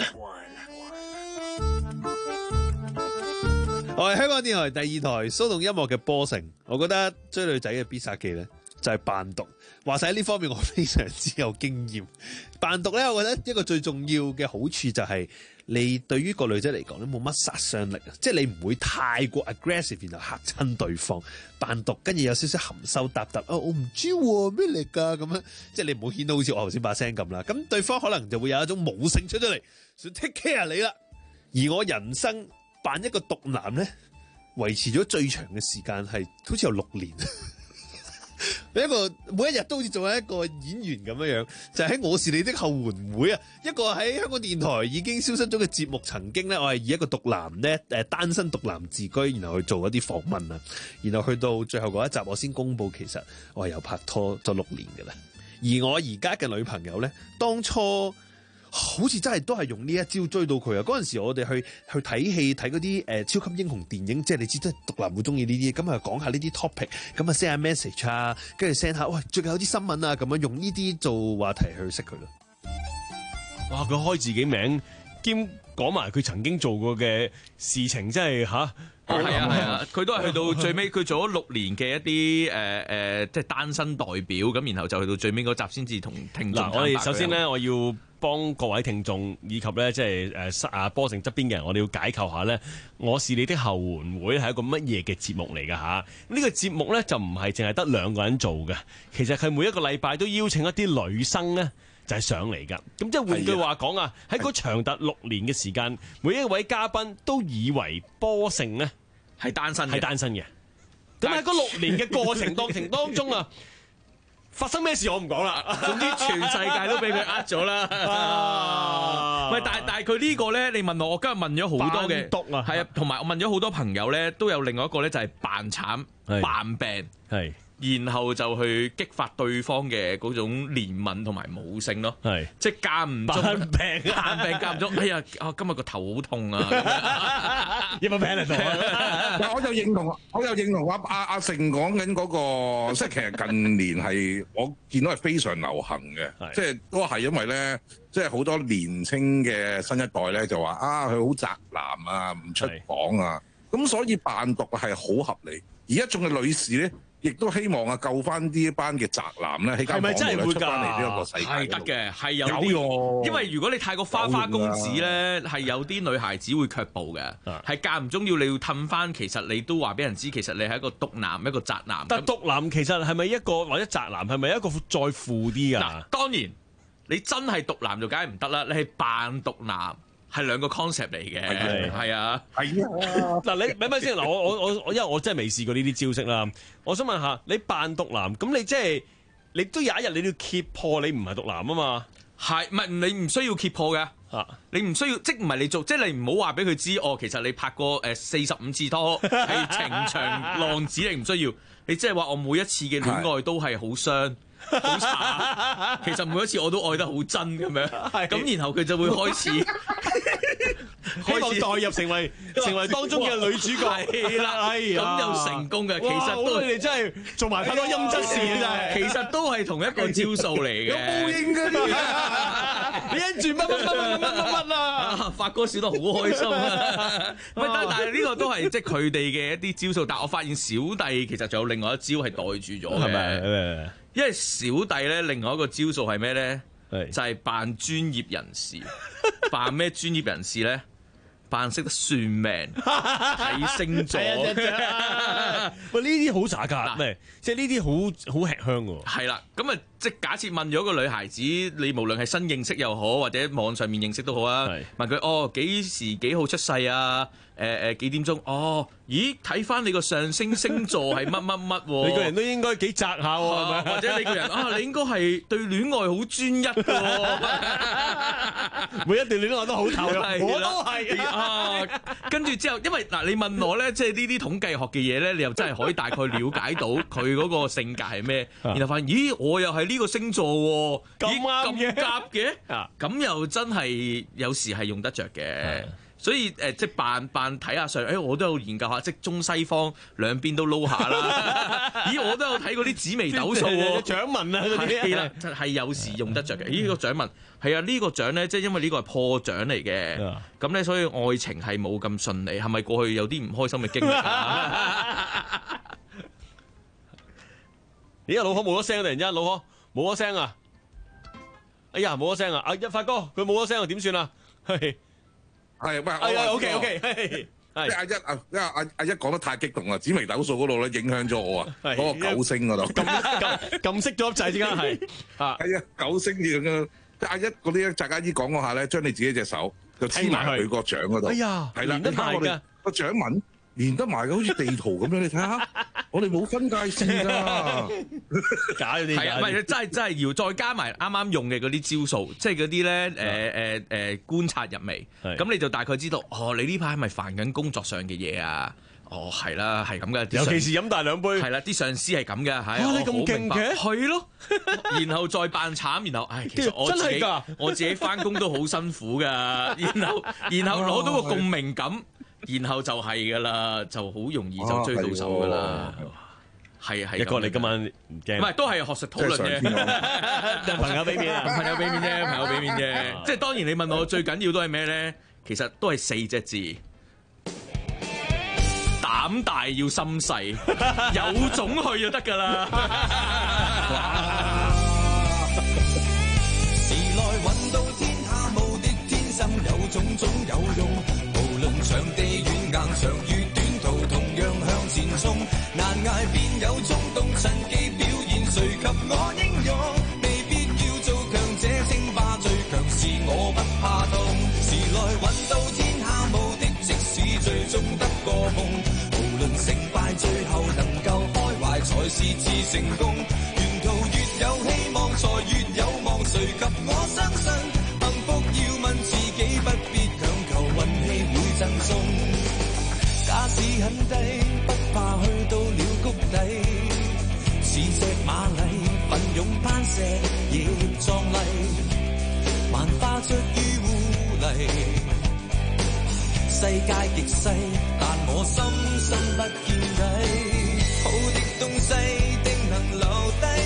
我係香港電台第二台騷動音樂嘅波成，我覺得追女仔嘅必殺技咧就係扮毒。話晒喺呢方面我非常之有經驗。扮毒咧，我覺得一個最重要嘅好處就係你對於個女仔嚟講咧冇乜殺傷力啊，即係你唔會太過 aggressive 然後嚇親對方。扮毒跟住有少少含羞答答，哦我唔知咩嚟㗎咁樣，即係你唔好顯到好似我頭先把聲咁啦。咁對方可能就會有一種母性出咗嚟，想 take care 你啦。而我人生扮一個毒男咧，維持咗最長嘅時間係好似有六年。一個每一日都好似做緊一個演員咁樣樣，就喺、是、我是你的後援會啊！一個喺香港電台已經消失咗嘅節目，曾經咧我係以一個毒男咧誒單身毒男自居，然後去做一啲訪問啊，然後去到最後嗰一集，我先公佈其實我係有拍拖咗六年㗎啦。而我而家嘅女朋友咧，當初好似真係都係用呢一招追到佢啊！嗰陣時我哋去去睇戲睇嗰啲誒超級英雄電影，即係你知，即係毒男會中意呢啲，咁啊講下呢啲 topic，咁啊 send 下 message 啊，跟住 send 下喂最近有啲新聞啊，咁樣用呢啲做話題去識佢咯。 哇！佢開自己名兼講埋佢曾經做過嘅事情，真係吓。 係啊係啊，佢都係去到最尾，佢做咗六年嘅一啲誒誒，即係單身代表咁，然後就去到最尾嗰集先至同聽眾。 嗱，我哋首先咧，我要幫各位聽眾以及咧，即係誒啊波成側邊嘅人，我哋要解構下咧，我是你的後援會係一個乜嘢嘅節目嚟㗎吓？呢個節目咧就唔係淨係得兩個人做嘅，其實佢每一個禮拜都邀請一啲女生咧。就係上嚟㗎，咁即係換句話講啊，喺嗰長達六年嘅時間，每一位嘉賓都以為波成咧係單身， 係單身嘅。咁喺嗰六年嘅過程當程當中啊，發生咩事我唔講啦， 總之全世界都俾佢呃咗啦。喂，但係但係佢呢個咧，你問我，我今日問咗好多嘅， 毒啊， 係啊，同埋我問咗好多朋友咧，都有另外一個咧，就係扮慘、扮病， 係。 然後就去激發對方嘅嗰種憐憫同埋母性咯， 係即係間唔中扮病， 扮病間唔中，哎呀，啊今日個頭好痛啊！ 有冇病喺度啊？ 我就認同，我又認同阿阿阿成講緊嗰個，即係其實近年係我見到係非常流行嘅，即係都係因為咧，即係好多年青嘅新一代咧就話啊，佢好宅男啊，唔出房啊，咁所以扮毒係好合理。而一眾嘅女士咧。亦都希望啊救翻呢一班嘅宅男咧喺間房度出翻嚟呢一個世界。 係得嘅，係有啲。因為如果你太過花花公子咧，係有啲女孩子會卻步嘅，係間唔中要你要氹翻。其實你都話俾人知，其實你係一個毒男，一個宅男。 但毒男其實係咪一個或者宅男係咪一個再負啲啊？ 當然，你真係毒男就梗係唔得啦，你係扮毒男。係兩個 concept 嚟嘅，係啊， 係啊。 嗱，你咪咪先嗱，我我我我因為我真係未試過呢啲招式啦。我想問下，你扮毒男，咁你即係你都有一日你要揭破你唔係毒男啊嘛？ 係，唔係你唔需要揭破嘅， 啊， 你唔需要，即唔係你做，即係你唔好話俾佢知，哦，其實你拍過誒四十五次拖，係情長浪子，你唔需要，你即係話我每一次嘅戀愛都係好傷。好慘，其實每一次我都愛得好真咁樣，咁然後佢就會開始希望代入成為成為當中嘅女主角， 係啦，係咁又成功嘅。其實都你哋真係做埋太多陰質事嘅真係， 其實都係同一個招數嚟嘅。 有報應㗎嘛？ 你因住乜乜乜乜乜乜乜啊？ 發哥笑得好開心啊！喂，但但係呢個都係即係佢哋嘅一啲招數，但我發現小弟其實仲有另外一招係袋住咗嘅，係咪？因為小弟咧，另外一個招數係咩咧？就係扮專業人士，扮咩專業人士咧？扮識得算命、睇星座。 喂，呢啲好渣㗎，咩？即係呢啲好好吃香喎。 係啦，咁啊，即係假設問咗個女孩子，你無論係新認識又好，或者網上面認識都好啊，問佢哦幾時幾號出世啊？誒、呃、誒幾點鐘？哦，咦？睇翻你個上升星座係乜乜乜喎？ 你個人都應該幾宅下喎，係咪？ 或者你個人啊，你應該係對戀愛好專一嘅喎。 每一段你都講得好透，我都係啊。跟住之後，因為嗱，你問我咧，即係呢啲統計學嘅嘢咧，你又真係可以大概了解到佢嗰個性格係咩，然後發現咦，我又係呢個星座喎， 咁啱嘅， 咁夾嘅，咁又真係有時係用得着嘅。所以誒、呃，即係扮扮睇下相，誒、哎、我都有研究下，即係中西方兩邊都撈下啦。咦，我都有睇過啲紫微斗數喎， 獎文啊嗰啲， 係啦，係有時用得着嘅。咦，呢個獎文係啊，呢、這個獎咧，即係因為呢個係破獎嚟嘅，咁咧所以愛情係冇咁順利，係咪過去有啲唔開心嘅經歷啊？ 咦，老婆冇咗聲，突然之間老婆冇咗聲啊！哎呀，冇咗聲啊！阿一發哥佢冇咗聲啊，點算啊？係。 係，喂， 係啊 ，OK OK，係， 阿一啊，因為阿阿一講得太激動啦，紫微斗數嗰度咧影響咗我啊，嗰個九星嗰度， 撳撳熄咗掣，點解係？啊， 係啊，九星咁樣，即係阿一嗰啲澤家姨講嗰下咧，將你自己隻手就黐埋佢個掌嗰度， 哎呀， 係啦， 連得埋㗎個掌紋。連得埋嘅，好似地圖咁樣，你睇下，我哋冇分界線㗎， 假嗰啲係啊，唔係真係真係要再加埋啱啱用嘅嗰啲招數，即係嗰啲咧誒誒誒觀察入微，咁你就大概知道，哦，你呢排係咪煩緊工作上嘅嘢啊？哦，係啦，係咁嘅， 尤其是飲大兩杯， 係啦，啲上司係咁嘅，係啊， 你咁勁嘅， 係咯，然後再扮慘，然後唉，其實我自己我自己翻工都好辛苦㗎，然後然後攞到個共鳴感。然後就係噶啦，就好容易就追到手噶啦，係係。 一哥你今晚唔驚？ 唔係都係學術討論啫， 朋友俾面啊， 朋友俾面啫，朋友俾面啫。即係當然你問我最緊要都係咩咧？其實都係四隻字：膽大要心細，有種去就得噶啦。 時來運到天下無敵，天生有種種有用。場地遠硬長與短途同樣向前衝，難捱便有衝動，趁機表現誰及我英勇？未必要做強者稱霸，最強是我不怕痛。時來運到天下無敵，即使最終得個夢，無論成敗最後能夠開懷才是至成功。沿途越有希望才越有望，誰及我相信幸福要問自己，不必強求運氣會贈送，假使很低，不怕去到了谷底。是隻馬麗，奮勇攀石亦壯麗，萬花出於污泥。世界極細，但我深深不見底。好的東西定能留低，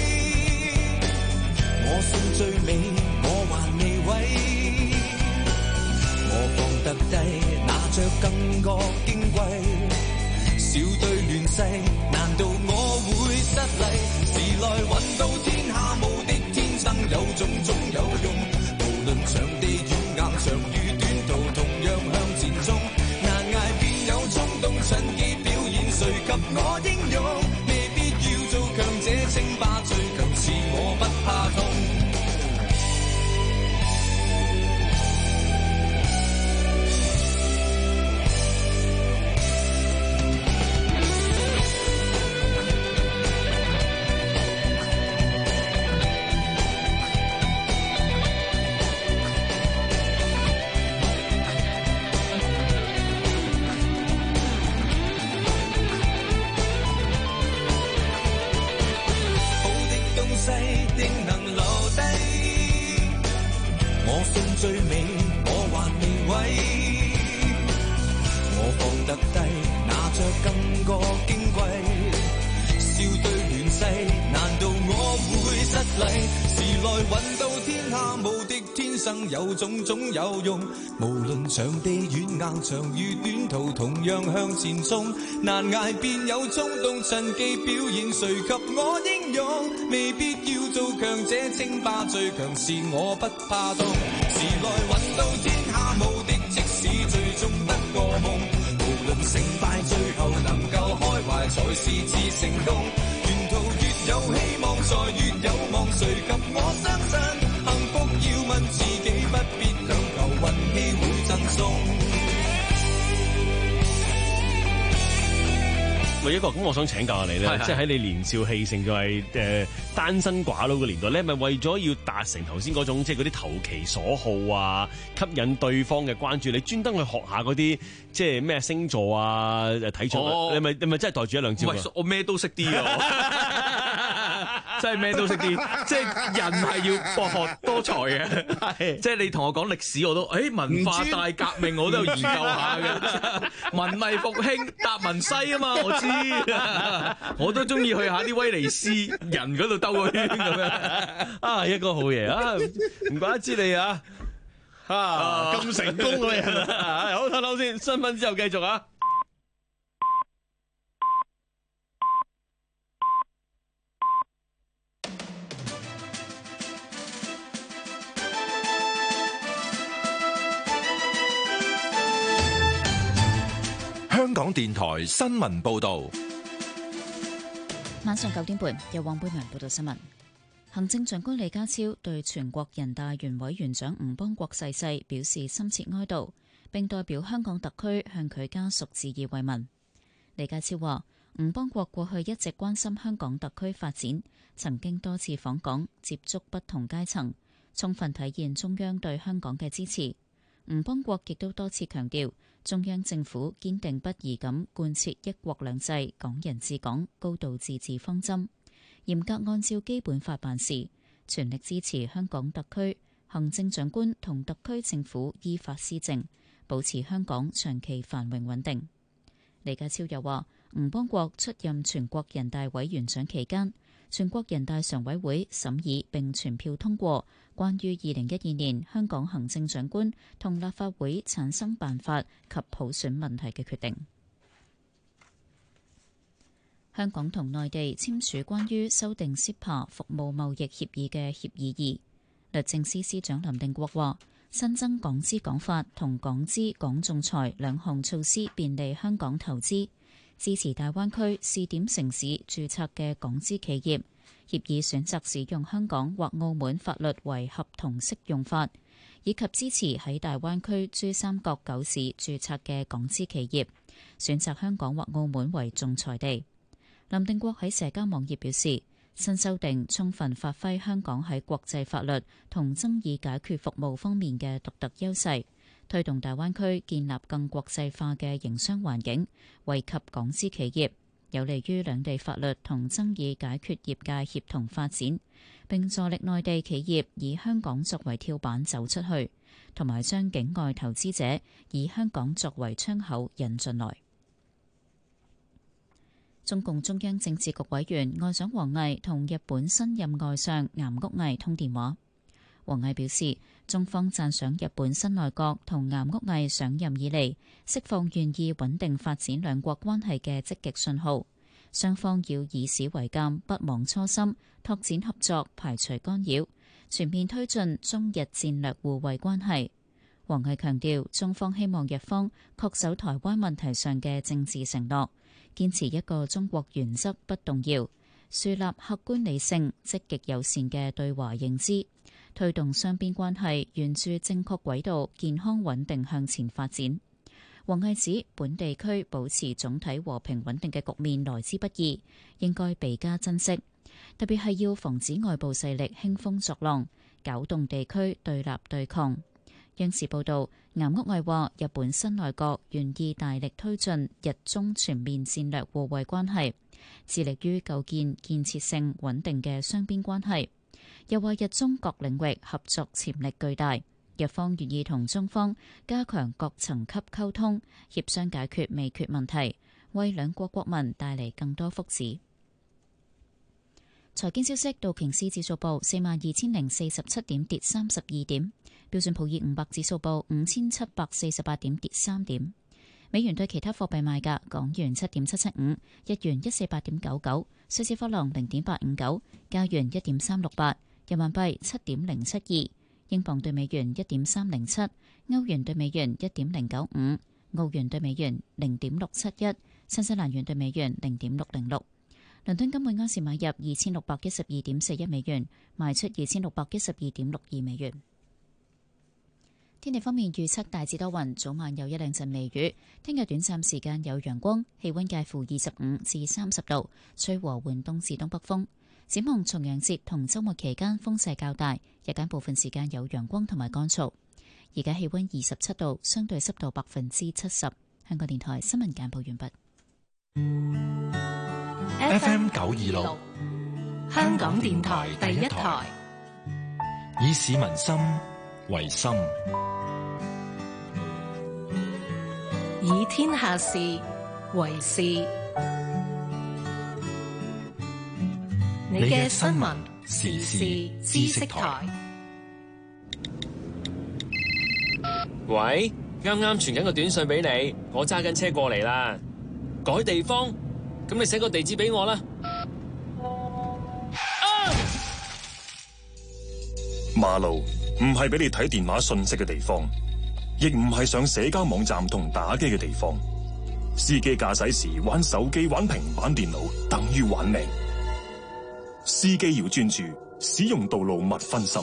我信最美，我還未毀。我放得低，拿着更覺矜貴。小隊亂世，難道我會失禮？時來運到天下無敵，天生有種種有用。無論場地遠硬，長與短途同樣向前衝。難捱便有衝動，趁機表演，誰及我英勇？未必要做強者稱霸，最強是我不怕痛。最美我還未毀，我放得低，拿着更覺矜貴。笑對亂世，難道我會失禮？時來運到天下無敵，天生有種種有用。無論場地遠硬，長與短途同樣向前衝。難捱便有衝動，趁機表演，誰及我英勇？未必要做強者稱霸，最強是我不怕痛。時來運到天下無敵，即使最終得個夢，無論成敗最後能夠開懷才是至成功。沿途越有希望才越有望，誰及我相信幸福要問自己，不必強求運氣會贈送。 永喂，一個咁，我想請教下你咧，即係喺你年少氣盛，就係誒單身寡佬嘅年代咧，係咪為咗要達成頭先嗰種即係嗰啲投其所好啊，吸引對方嘅關注，你專登去學下嗰啲即係咩星座啊、睇場、哦，你咪你咪真係袋住一兩招？ 喂，我咩都識啲啊！真係咩都識啲，即係人係要博學多才嘅。即係你同我講歷史，我都誒、欸、文化大革命我都有研究下嘅。文藝復興達文西啊嘛，我知。我都中意去下啲威尼斯人嗰度兜個圈咁樣。 啊，一個好嘢啊！唔怪得知你啊，啊咁成功嘅人啊！好，唞唞先，新聞之後繼續啊。 香港電台新聞報道， 晚上九點半由黃貝文報道新聞。行政長官李家超對全國人大原委員長吳邦國逝世表示深切哀悼，並代表香港特區向佢家屬致以慰問。李家超話：吳邦國過去一直關心香港特區發展，曾經多次訪港接觸不同階層，充分體現中央對香港嘅支持。吳邦國亦都多次強調，中央政府堅定不移咁貫徹一國兩制、港人治港、高度自治方針，嚴格按照基本法辦事，全力支持香港特區行政長官同特區政府依法施政，保持香港長期繁榮穩定。李家超又話，吳邦國出任全國人大委員長期間，全國人大常委會審議並全票通過關於二零一二年香港行政長官同立法會產生辦法及普選問題嘅決定。香港同內地簽署關於修訂 C E P A 服務貿易協議嘅協議二。律政司司長林定國話，新增港資港法同港資港仲裁兩項措施，便利香港投資，支持大灣區試點城市註冊嘅港資企業，協議選擇使用香港或澳門法律為合同適用法，以及支持喺大灣區珠三角九市註冊嘅港資企業，選擇香港或澳門為仲裁地。林定國喺社交網頁表示，新修訂充分發揮香港喺國際法律同爭議解決服務方面嘅獨特優勢，推動大灣區建立更國際化嘅營商環境，惠及港資企業，有利於兩地法律同爭議解決業界協同發展，並助力內地企業以香港作為跳板走出去，同埋將境外投資者以香港作為窗口引進來。中共中央政治局委員外長王毅同日本新任外相岩屋毅通電話。王毅表示，中方讚賞日本新內閣同岩屋毅上任以嚟釋放願意穩定發展兩國關係嘅積極信號，雙方要以史為鑑，不忘初心，拓展合作，排除干擾，全面推進中日戰略互惠關係。王毅強調，中方希望日方恪守台灣問題上嘅政治承諾，堅持一個中國原則不動搖，樹立客觀理性、積極友善嘅對華認知，推動雙邊關係沿住正確軌道健康穩定向前發展。王毅指，本地區保持總體和平穩定嘅局面來之不易，應該倍加珍惜，特別係要防止外部勢力興風作浪，攪動地區對立對抗。央視報道，岩屋毅話，日本新內閣願意大力推進日中全面戰略互惠關係，致力於構建建設性穩定嘅雙邊關係。又話日中各領域合作潛力巨大，日方願意同中方加強各層級溝通，協商解決未決問題，為兩國國民帶嚟更多福祉。財經消息，道瓊斯指數報四萬二千零四十七點，跌三十二點；標準普爾五百指數報五千七百四十八點，跌三點。美元對其他貨幣賣價：港元七點七七五，日元一四八點九九，瑞士法郎零點八五九，加元一點三六八，人民幣七點零七二，英鎊對美元一點三零七，歐元對美元一點零九五，澳元對美元零點六七一，新西蘭元對美元零點六零六。倫敦金每盎司買入二千六百一十二點四一美元，賣出二千六百一十二點六二美元。 天氣方面預測大致多雲，早晚有一兩陣微雨。聽日短暫時間有陽光，氣溫介乎二十五至三十度，吹和緩東至東北風。展望重陽節同週末期間風勢較大，日間部分時間有陽光同埋乾燥。而家氣溫二十七度，相對濕度百分之七十。香港電台新聞簡報完畢。 F M 九二六， 香港電台第一台， 以市民心為心， 以天下事為事。你嘅新聞時事知識台。 喂，啱啱傳緊個短信俾你，我揸緊車過嚟啦。改地方，咁你寫個地址俾我啦。啊！ 馬路唔係俾你睇電話信息嘅地方，亦唔係上社交網站同打機嘅地方。司機駕駛時玩手機、玩平板電腦，等於玩命。司機要專注，使用道路勿分心。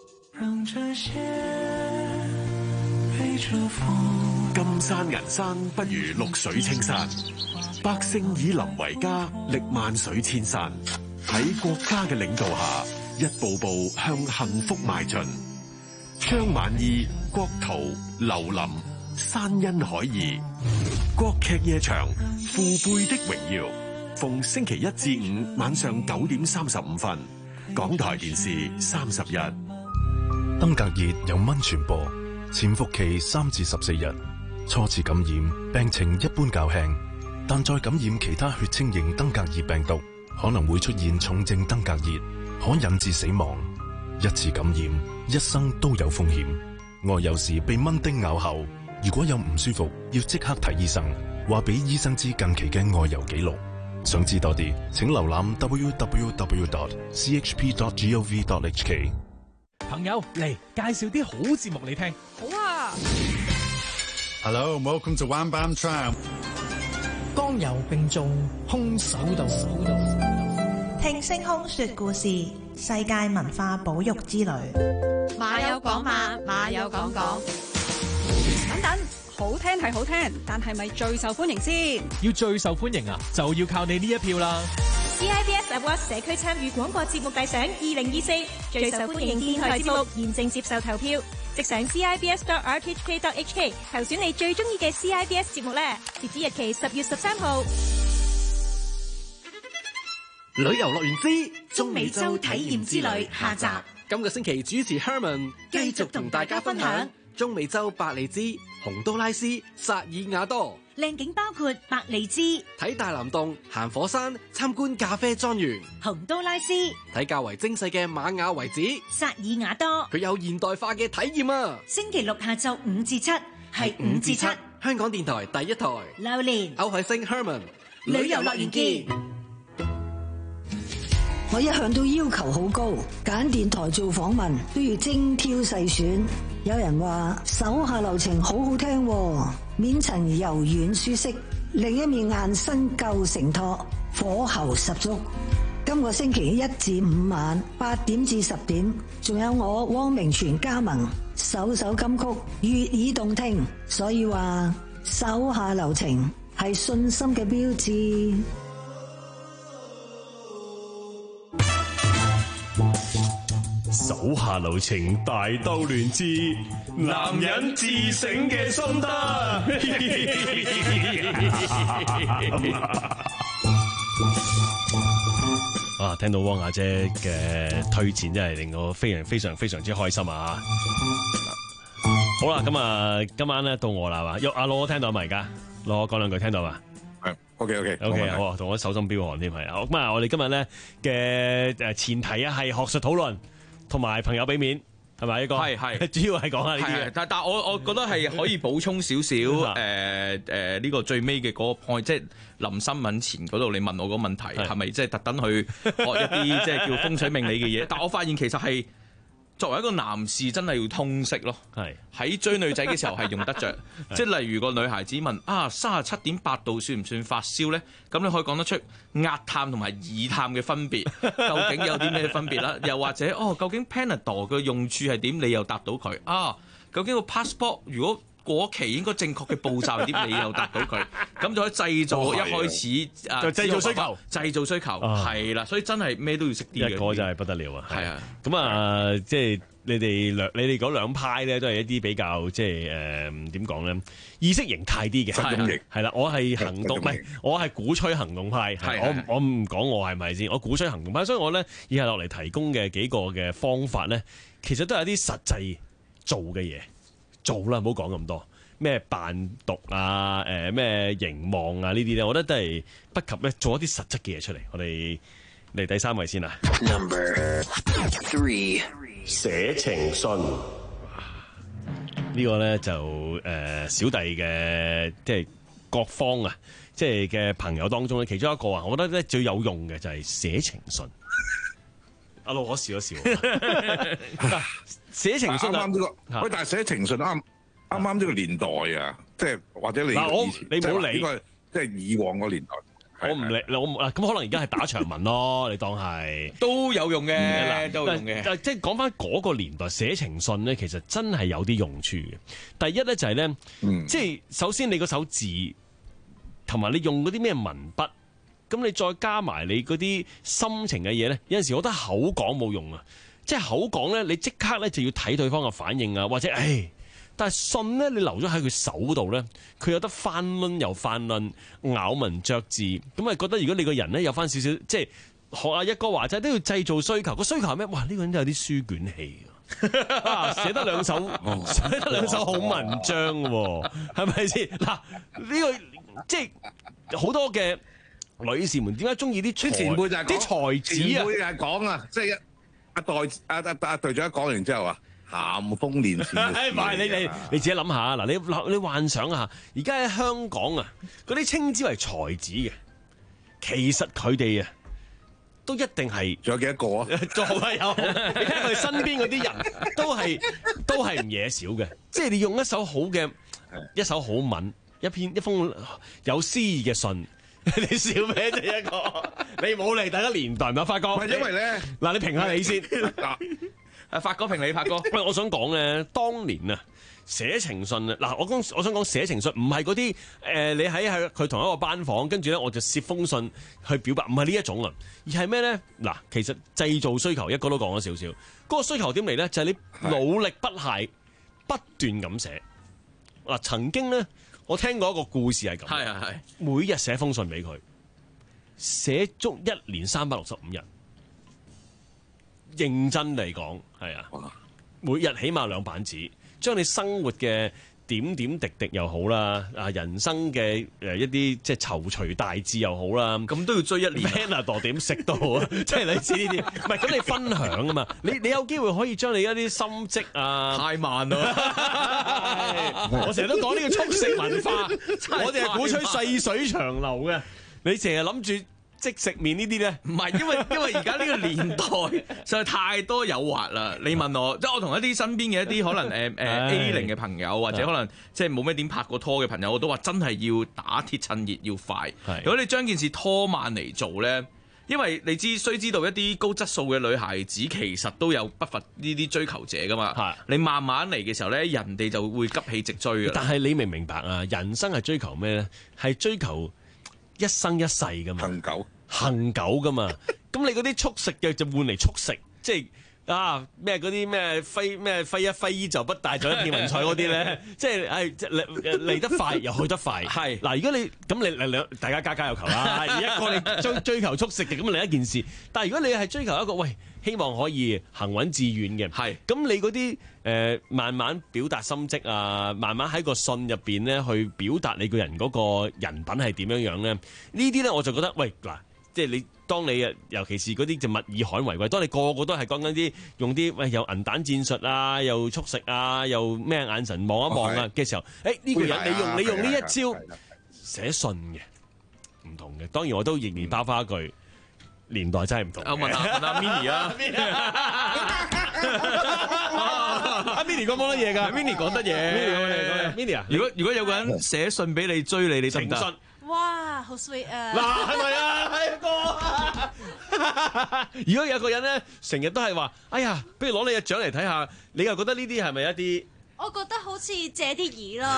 金山銀山不如綠水青山，百姓以林為家，歷萬水千山。喺國家嘅領導下，一步步向幸福邁進。張晚意國圖劉林山恩海義，國劇夜場父輩的榮耀，逢星期一至五晚上九點三十五分，港台電視三十日。 登革熱由蚊傳播，潛伏期三至十四日，初次感染病情一般較輕，但再感染其他血清型登革熱病毒，可能會出現重症登革熱，可引致死亡。一次感染，一生都有風險。外遊時被蚊叮咬後，如果有唔舒服，要即刻睇醫生，話俾醫生知近期嘅外遊記錄。想知多啲，請瀏覽 double-u double-u double-u dot c h p dot gov dot h k。 朋友嚟介紹啲好節目你聽。 好啊。 Hello, welcome to One Bam Tram。 剛柔並重，空手道。 聽星空說故事，世界文化保育之旅。 馬有講馬，馬有講講。 等等，好聽係好聽，但係咪最受歡迎先？ 要最受歡迎啊，就要靠你呢一票啦。 C I B S Awards 社區參與廣播節目大賞二零二四最受歡迎電台節目現正接受投票，即上 c i b s dot r t h k dot h k 投選你最中意嘅 C I B S 節目咧。截止日期十月十三號。 旅遊樂園之中美洲體驗之旅下集， 今個星期主持 Herman 繼續同大家分享中美洲伯利茲、洪都拉斯、薩爾瓦多。 靚景包括伯利茲睇大藍洞、行火山、參觀咖啡莊園； 洪都拉斯睇較為精細嘅瑪雅遺址； 薩爾瓦多佢有現代化嘅體驗啊！ 星期六下晝五至七係五至七， 香港電台第一台。 榴蓮歐海星 Herman 旅遊樂園見。 我一向都要求好高，揀電台做訪問都要精挑細選。有人話手下留情好好聽，面層柔軟舒適，另一面硬身夠承托，火候十足。今個星期一至五晚八點至十點，仲有我汪明荃加盟，首首金曲悅耳動聽，所以話手下留情係信心嘅標誌。 手下留情大兜亂之男人自省嘅心得。 啊！聽到汪阿姐嘅推薦，真係令我非常非常非常之開心啊！好啦，咁啊，今晚咧到我啦嘛，阿羅聽到咪而家？羅講兩句聽到嘛？ 係 OK OK OK 好啊，同我手心飆汗添係。好咁啊，我哋今日咧嘅誒前提啊係學術討論。同埋朋友俾面係咪呢個？係係，主要係講下呢啲。 但但我我覺得係可以補充少少誒誒呢個最尾嘅嗰個 point，即係臨新聞前嗰度你問我個問題係咪即係特登去學一啲即係叫風水命理嘅嘢？但我發現其實係作為一個男士真係要通識咯。係喺追女仔嘅時候係用得着。即係例如個女孩子問啊三十七點八度算唔算發燒咧？咁你可以講得出壓探同埋耳探嘅分別，究竟有啲咩分別啦？又或者哦，究竟 Panadol 嘅用處係點？你又答到佢啊？ 究竟個 passport 如果過期應該正確嘅步驟係點？你又答到佢，咁就可以製造一開始啊， 就製造需求， 製造需求係啦，所以真係咩都要識啲嘅。 一個真係不得了啊！ 係啊， 咁啊，即係你哋兩你哋嗰兩派咧，都係一啲比較即係誒點講咧，意識形態啲嘅。 實用型係啦，我係行動，唔係我係鼓吹行動派。我我唔講我係咪先，我鼓吹行動派，所以我咧以下落嚟提供嘅幾個嘅方法咧，其實都係一啲實際做嘅嘢。做啦，唔好講咁多咩扮毒啊，誒咩凝望啊呢啲咧，我覺得都係不及咧做一啲實質嘅嘢出嚟。我哋嚟第三位先啦。 Number three， 寫情信呢個咧就誒、呃、小弟嘅即係各方啊，即係嘅朋友當中咧，其中一個啊，我覺得咧最有用嘅就係寫情信。阿老我笑一笑，寫情信啱啱呢個，喂，但係寫情信啱啱啱呢個年代啊，即係或者你嗱我你唔好理， 即係以往個年代， 我唔理，我啊咁可能而家係打長文咯，你當係都有用嘅，都有用嘅。 但即係講翻嗰個年代寫情信咧，其實真係有啲用處嘅。第一咧就係咧，即係首先你嗰手字同埋你用嗰啲咩文筆。咁你再加埋你嗰啲心情嘅嘢咧，有陣時我覺得口講冇用啊，即係口講咧，你即刻咧就要睇對方嘅反應啊，或者誒，但係信咧你留咗喺佢手度咧，佢有得翻論又翻論，咬文嚼字，咁啊覺得如果你個人咧有翻少少，即係學阿一哥話齋都要製造需求，個需求係咩？哇！呢、呢個人都有啲書卷氣啊，寫得兩首寫得兩首好文章喎，係咪先？嗱，呢、呢個即係好多嘅。女士們點解中意啲前輩就係啲才子啊？ 前輩就係講啊，即係阿代阿阿阿隊長講完之後啊，咸豐年前。 唔係你你你自己諗下嗱，你你幻想下，而家喺香港啊，嗰啲稱之為才子嘅，其實佢哋啊都一定係仲有幾多個啊？ 仲係有，你睇佢哋身邊嗰啲人都係都係唔嘢少嘅，即係你用一手好嘅一手好文，一篇一封有詩意嘅信。你笑咩啫一個？你冇嚟大家年代咪發哥？ 因為咧， 嗱你評下你先。 阿發哥評你，發哥。 喂，我想講咧，當年啊寫情信啊，嗱我講我想講寫情信，唔係嗰啲誒你喺喺佢同一個班房，跟住咧我就寫封信去表白，唔係呢一種啊，而係咩咧？嗱，其實製造需求，一個都講咗少少。嗰、那個需求點嚟咧？就係、是、你努力不懈，不斷咁寫。嗱，曾經咧。我聽過一個故事係咁， 係係係， 每日寫封信俾佢，寫足一年三百六十五日，認真嚟講係啊，每日起碼兩版紙，將你生活嘅點點滴滴又好啦，啊人生嘅誒一啲即係躊躇大志又好啦， 咁都要追一年 Panadol 點食都好啊，即係你知呢啲，唔係咁你分享啊嘛，你你有機會可以將你一啲心跡啊， 太慢啦， 我成日都講呢個速食文化，我哋係鼓吹細水長流嘅，你成日諗住。即食麵呢啲咧， 唔係因為因為而家呢個年代實在太多誘惑啦。你問我，即係我同一啲身邊嘅一啲可能誒誒 A 零嘅朋友，或者可能即係冇咩點拍過拖嘅朋友，我都話真係要打鐵趁熱要快。如果你將件事拖慢嚟做咧，因為你知須知道一啲高質素嘅女孩子其實都有不乏呢啲追求者噶嘛。你慢慢嚟嘅時候咧，人哋就會急起直追噶。 但係你明唔明白啊？人生係追求咩咧？係追求一生一世噶嘛。 恒久。 恒久噶嘛，咁你嗰啲速食嘅就換嚟速食，即係啊咩嗰啲咩揮咩揮一揮衣就不帶走一片雲彩嗰啲咧，即係係嚟嚟得快又去得快。係嗱，如果你咁你兩大家家家有求啦，一個你追追求速食嘅咁另一件事，但係如果你係追求一個喂希望可以行穩致遠嘅，係咁你嗰啲誒慢慢表達心跡啊，慢慢喺個信入邊咧去表達你個人嗰個人品係點樣樣咧？呢啲咧我就覺得喂嗱。即係你，當你尤其是嗰啲就物以罕為貴，當你個個都係講緊啲用啲喂又銀彈戰術啊，又速食啊，又咩眼神望一望啊嘅時候，誒、哎、呢、呢個人你用你用呢一招寫信嘅唔同嘅，當然我都仍然包翻一句、嗯、年代真係唔同。我問下問下 Minnie 啊，阿 Minnie 講冇得嘢㗎 ，Minnie 講得嘢 ，Minnie 啊， 如果如果有個人寫信俾你追你，你得唔得？ 哇，好 sweet 啊！ 嗱，係咪啊，係哥？如果有個人咧，成日都係話，哎呀，不如攞你嘅獎嚟睇下，你又覺得呢啲係咪一啲？ 我我覺得好似借啲耳咯。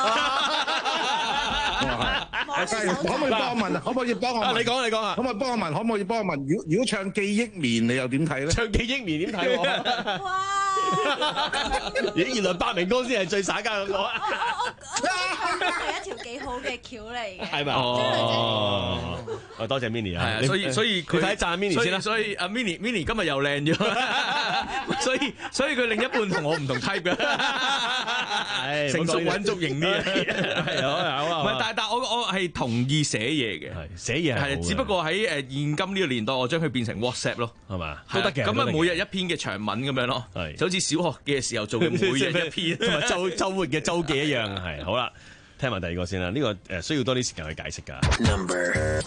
可唔可以幫我問啊？可唔可以幫我問？ 你講你講啊！ 可唔可以幫我問？可唔可以幫我問？如果如果唱記憶棉，你又點睇咧？ 唱記憶棉點睇喎？ 哇！ 咦，原來百鳴哥先係最耍家嗰個。 我我我我覺得係一條幾好嘅橋嚟嘅。 係咪？哦，哦，多謝 Minnie 啊！ 所以所以佢睇讚 Minnie 先啦。 所以阿 Minnie Minnie 今日又靚咗，所以所以佢另一半同我唔同 type 嘅，成熟穩重型啲。係好啊好啊。唔係，但係但係我我係同意寫嘢嘅， 寫嘢係， 只不過喺誒現今呢個年代，我將佢變成 WhatsApp 咯，係嘛？都得嘅。咁啊，每日一篇嘅長文咁樣咯，就好似小學嘅時候做嘅每日一篇， 同埋週週末嘅週記一樣。係好啦，聽埋第二個先啦。呢個誒需要多啲時間去解釋㗎。 Number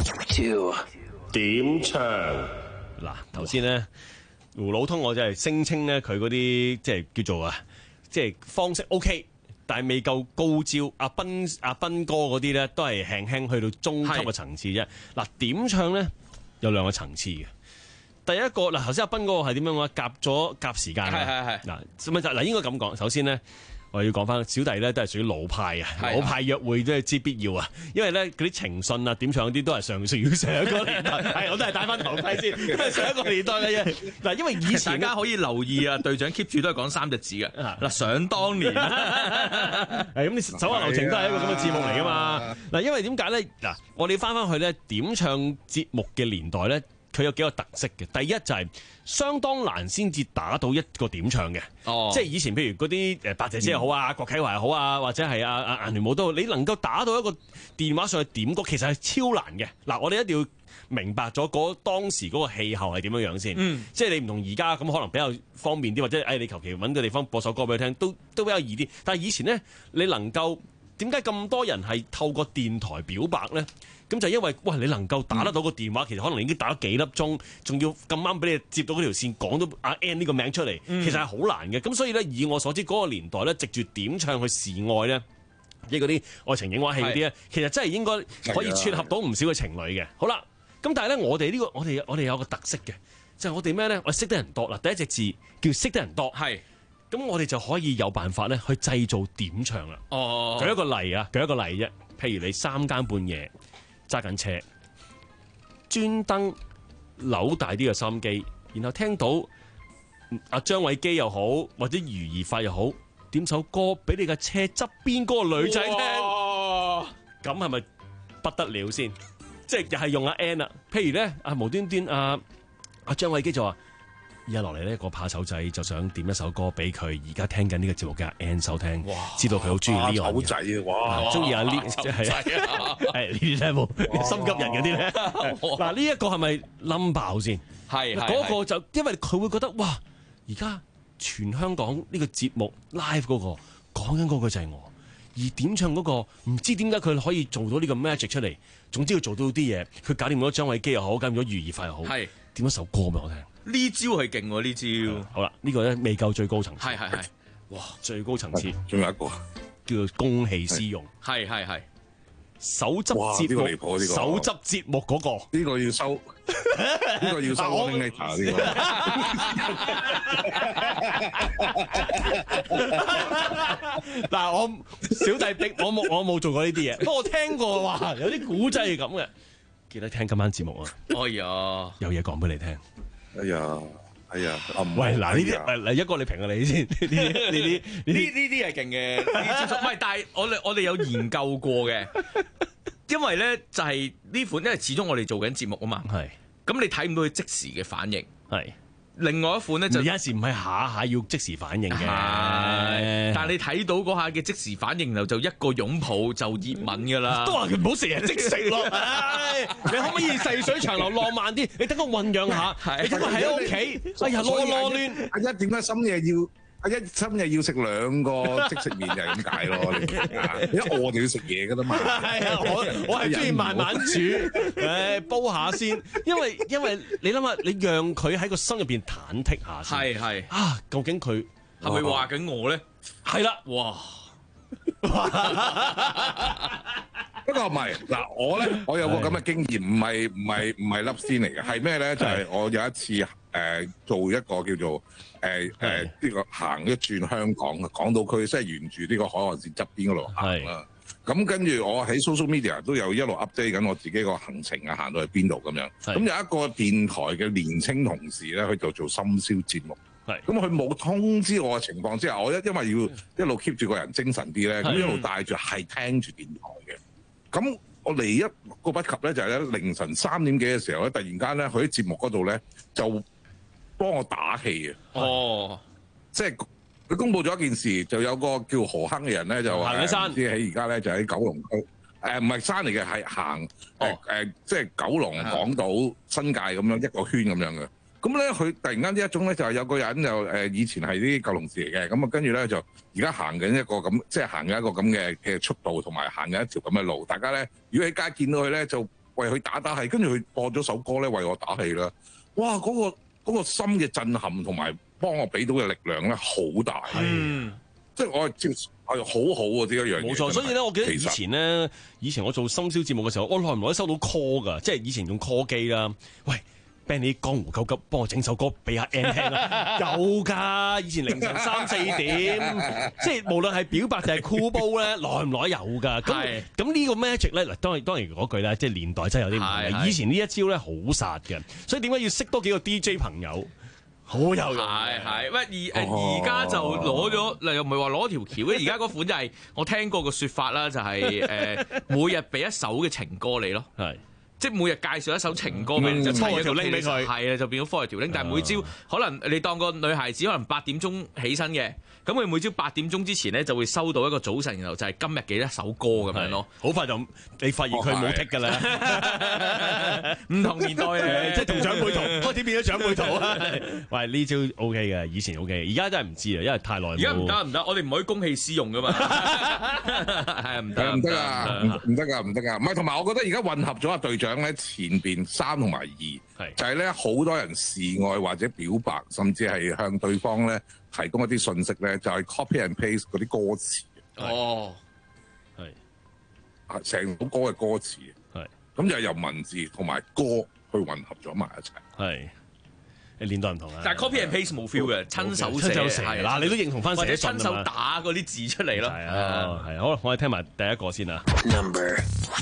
two 點唱嗱，頭先咧胡老通我就係聲稱咧佢嗰啲即係叫做啊，即係方式 OK。但係未夠高招，阿斌阿斌哥嗰啲咧都係輕輕去到中級嘅層次啫。嗱，點唱咧有兩個層次嘅。第一個嗱，頭先阿斌哥係點樣嘅？夾咗夾時間。 係係係。 嗱，咪就嗱應該咁講。首先咧，我要講翻小弟咧都係屬於老派啊，老派約會都係之必要啊。因為咧嗰啲情信啊、點唱嗰啲都係上屬於上一個年代。係，我都係戴翻頭盔先，都係上一個年代嘅嘢。嗱，因為以前大家可以留意啊，隊長 keep 住都係講三隻字嘅。嗱，想當年， 係咁，你手下留情都係一個咁嘅節目嚟噶嘛。嗱，因為點解咧？嗱，我哋翻翻去咧點唱節目嘅年代咧。佢有幾個特色嘅，第一就係相當難先至打到一個點唱嘅，哦、即係以前譬如嗰啲誒白姐姐又好啊，嗯、郭啟華又好啊，或者係阿阿顏聯武都好，你能夠打到一個電話上去點歌，其實係超難嘅。嗱，我哋一定要明白咗嗰當時嗰個氣候係點樣樣先，嗯、即係你唔同而家咁可能比較方便啲，或者誒、哎、你求其揾個地方播首歌俾佢聽，都都比較易啲。但係以前咧，你能夠點解咁多人係透過電台表白咧？咁就因為，哇！你能夠打得到個電話，嗯、其實可能你已經打咗幾粒鐘，仲要咁啱俾你接到嗰條線，講到阿 N 呢個名出嚟，嗯、其實係好難嘅。咁所以咧，以我所知嗰、嗰個年代咧，藉住點唱去示愛咧，即係嗰啲愛情影畫戲嗰啲咧，其實真係應該可以撮合到唔少嘅情侶嘅。好啦，咁但係咧，我哋呢、呢個我哋我哋有個特色嘅，就係、係、我哋咩咧？我識得人多嗱，第一隻字叫識得人多，係咁我哋就可以有辦法咧去製造點唱啦。哦，舉一個例啊，舉一個例啫，譬如你三更半夜。揸緊車，專登扭大啲嘅收音機，然後聽到阿張偉基又好，或者余宜發又好，點首歌俾你嘅車側邊嗰個女仔聽，咁係咪不得了先？即係又係用阿 N 啦。譬如咧，啊無端端阿阿張偉基就話。而家落嚟呢個怕醜仔就想點一首歌俾佢而家聽緊呢個節目嘅阿 N 收聽，知道佢好中意呢個怕醜仔啊！哇， 中意阿 Lee 即係係呢啲咧冇心急人嗰啲咧。嗱呢一個係咪冧爆先？係嗰個就因為佢會覺得哇！而家全香港呢個節目 live 嗰個講緊嗰個就係我，而點唱嗰個唔知點解佢可以做到呢個 magic 出嚟。總之要做到啲嘢，佢搞掂咗張偉基又好，搞掂咗余宜發又好，係點一首歌俾我聽。 呢招係勁喎，呢招。 好啦，呢個咧未夠最高層次。 係係係。 哇，最高層次。 仲有一個叫做公器私用。 係係係。 手執節目， 呢個離譜呢個。 手執節目嗰個。 呢個要收。呢個要收 warning letter 呢個。嗱，我小弟逼我冇我冇做過呢啲嘢，不過我聽過話有啲古仔係咁嘅。記得聽今晚節目啊！ 哎呀， 有嘢講俾你聽。 哎呀，哎呀， 喂，嗱呢啲，嚟一個你評下你先。呢啲呢啲呢呢啲係勁嘅，唔係，但係我哋我哋有研究過嘅，因為咧就係呢款，因為始終我哋做緊節目啊嘛。係。咁你睇唔到佢即時嘅反應。係。另外一款咧就有時唔係下下要即時反應嘅， 但係你睇到嗰下嘅即時反應，然後就一個擁抱就熱吻噶啦。 都話佢唔好成日即食咯，你可唔可以細水長流浪漫啲？你等我醖釀下，你等我喺屋企，哎呀囉囉攣。 阿一點解深夜要？阿一深夜要食兩個即食麵就係咁解咯，你一餓就要食嘢噶啦嘛。 係啊，我我係中意慢慢煮，誒煲下先，因為因為你諗下，你讓佢喺個心入邊忐忑下先。 係係啊，究竟佢係咪話緊我咧？ 係啦， 哇！ 不過唔係嗱，我咧我有個咁嘅經驗，唔係唔係唔係粒先嚟嘅，係咩咧？就係我有一次呃、做一個叫做誒誒呢個行一轉香港嘅港島區，即係沿住呢個海岸線側邊嗰度行啦。咁跟住我喺 social media 都有一路 update 緊我自己個行程啊，行到去邊度咁樣。咁有一個電台嘅年青同事咧，佢就做深宵節目。咁佢冇通知我嘅情況之下，我一因為要一路 keep 住個人精神啲咧，咁一路帶住係聽住電台嘅。咁我嚟一個不及咧，就係咧凌晨三點幾嘅時候咧，突然間咧佢喺節目嗰度咧就幫我打氣啊！哦，即係。佢公佈咗一件事，就有個叫何坑嘅人咧，就話唔知喺而家咧就喺九龍區，誒唔係山嚟嘅，係行誒誒，即係九龍港島新界咁樣一個圈咁樣嘅。咁咧佢突然間呢一種咧就係有個人就誒以前係啲舊龍時嚟嘅，咁啊跟住咧就而家行緊一個咁，即係行緊一個咁嘅嘅速度，同埋行緊一條咁嘅路。大家咧如果喺街見到佢咧，就為佢打打氣，跟住佢播咗首歌咧為我打氣啦。哇！嗰個嗰個心嘅震撼同埋〜幫我俾到嘅力量咧，好大，嗯，即係我係接係好好喎呢一樣嘢。 冇錯，所以咧，我記得以前咧，以前我做深宵節目嘅時候，我耐唔耐都收到 call 㗎，即係以前用 call 機啦。喂 ，Benny 江湖救急，幫我整首歌俾阿 Ann 聽啦。有㗎，以前凌晨三四點，即係無論係表白定係酷煲咧，耐唔耐有㗎。咁咁呢個 magic 咧，嗱當然當然嗰句咧，即係年代真係有啲唔同嘅。以前呢一招咧好殺嘅，所以點解要識多幾個 D J 朋友？好有用， 係係，喂而誒而家就攞咗，嗱又唔係話攞條橋嘅，而家嗰款就係我聽過個説法啦，就係誒每日俾一首嘅情歌你咯，係即係每日介紹一首情歌俾你，就拖條 link 俾佢，係啊就變咗拖條 link，但係每朝可能你當個女孩子可能八點鐘起身嘅，咁佢每朝八點鐘之前咧就會收到一個早晨，然後就係今日嘅一首歌咁樣咯， 好快就你發現佢冇剔㗎啦，唔同年代嘅，即係同長輩圖開始變咗長輩圖啊！喂，呢招 O K 嘅，以前 O K， 而家真係唔知啊，因為太耐冇。而家唔得唔得， 我哋唔可以公器私用㗎嘛，係唔得唔得啊，唔得㗎唔得㗎，唔係同埋我覺得而家混合咗啊隊長咧前邊三同埋二，就係咧好多人示愛或者表白，甚至係向對方咧提供一啲信息咧，就係 copy and paste 嗰啲歌詞。哦，係啊，成首歌嘅歌詞，係咁就由文字同埋歌去混合咗埋一齊。 係。年代唔同啊， 但係 copy and paste 冇 feel 嘅，親手寫係嗱，你都認同翻寫信啊嘛， 或者親手打嗰啲字出嚟咯。 係啊，係好啦，我哋聽埋第一個先啊。 Number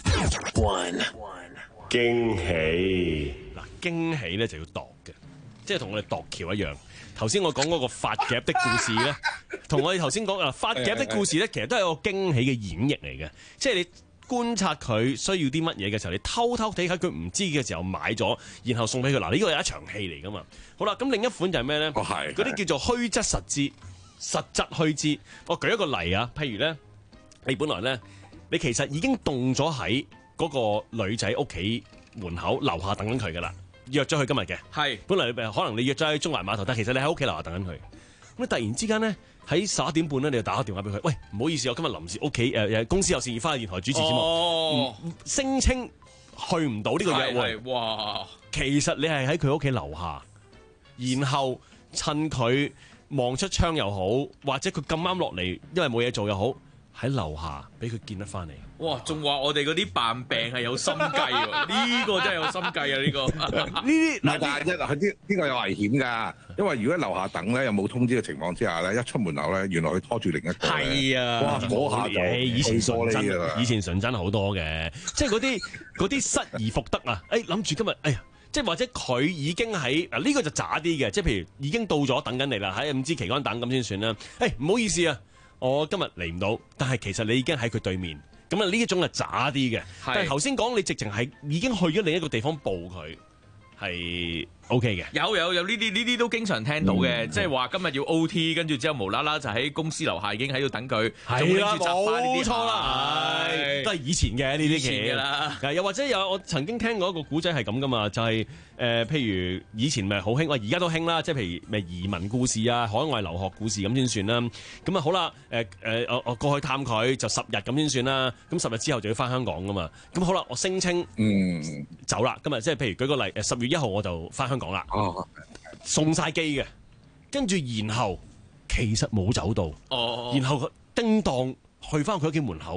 one， 驚喜嗱，驚喜咧就要度嘅，即係同我哋度橋一樣。頭先我講嗰個發夾的故事咧，同我哋頭先講啊發夾的故事咧，其實都係一個驚喜嘅演繹嚟嘅，即係你觀察佢需要啲乜嘢嘅時候，你偷偷地喺佢唔知嘅時候買咗，然後送俾佢。嗱，呢個係一場戲嚟噶嘛。好啦，咁另一款就係咩咧？哦，係嗰啲叫做虛則實之，實則虛之。我舉一個例啊，譬如咧，你本來咧，你其實已經凍咗喺嗰個女仔屋企門口樓下等緊佢噶啦，約咗佢今日嘅。係，本來可能你約咗喺中環碼頭，但其實你喺屋企樓下等緊佢。咁突然之間咧，喺十一點半咧，你就打個電話俾佢，喂，唔好意思，我今日臨時屋企誒誒公司有事要翻去電台主持節目，哦、聲稱去唔到呢個約會。哇！其實你係喺佢屋企樓下，然後趁佢望出窗又好，或者佢咁啱落嚟，因為冇嘢做又好，喺樓下俾佢見得翻嚟。 哇！仲話我哋嗰啲扮病係有心計喎，呢個真係有心計啊！呢、這個呢啲嗱，但係一嗱，呢呢個有危險㗎，因為如果喺樓下等咧，又冇通知嘅情況之下咧，一出門口咧，原來佢拖住另一個。係啊！哇！嗰下就以前純真，以前純真好多嘅，即係嗰啲嗰啲失而復得啊！誒諗住今日，哎呀，即係或者佢已經喺嗱呢個就渣啲嘅，即係譬如已經到咗等緊你啦，喺唔知期間等咁先算啦。誒唔好意思啊，我今日嚟唔到，但係其實你已經喺佢對面。咁啊，呢一種係渣啲嘅，但係頭先講你直情係已經去咗另一個地方報佢，係 OK 嘅。 有有有呢啲呢啲都經常聽到嘅，即係話今日要 O T， 跟住之後無啦啦就喺公司樓下已經喺度等佢， 係啦，冇錯啦，係都係以前嘅呢啲嘢啦。又或者有我曾經聽過一個古仔係咁噶嘛，就係、是、誒、呃，譬如以前咪好興，喂而家都興啦，即係譬如咪移民故事啊、海外留學故事咁先算啦。咁啊好啦，誒、呃、誒，我我過去探佢就十日咁先算啦。咁十日之後就要翻香港噶嘛。咁好啦，我聲稱嗯走啦，今日即係譬如舉個例，誒十月一號我就翻香港啦。哦，送晒機嘅，跟住然後其實冇走到，哦，然後叮當去翻佢屋企門口，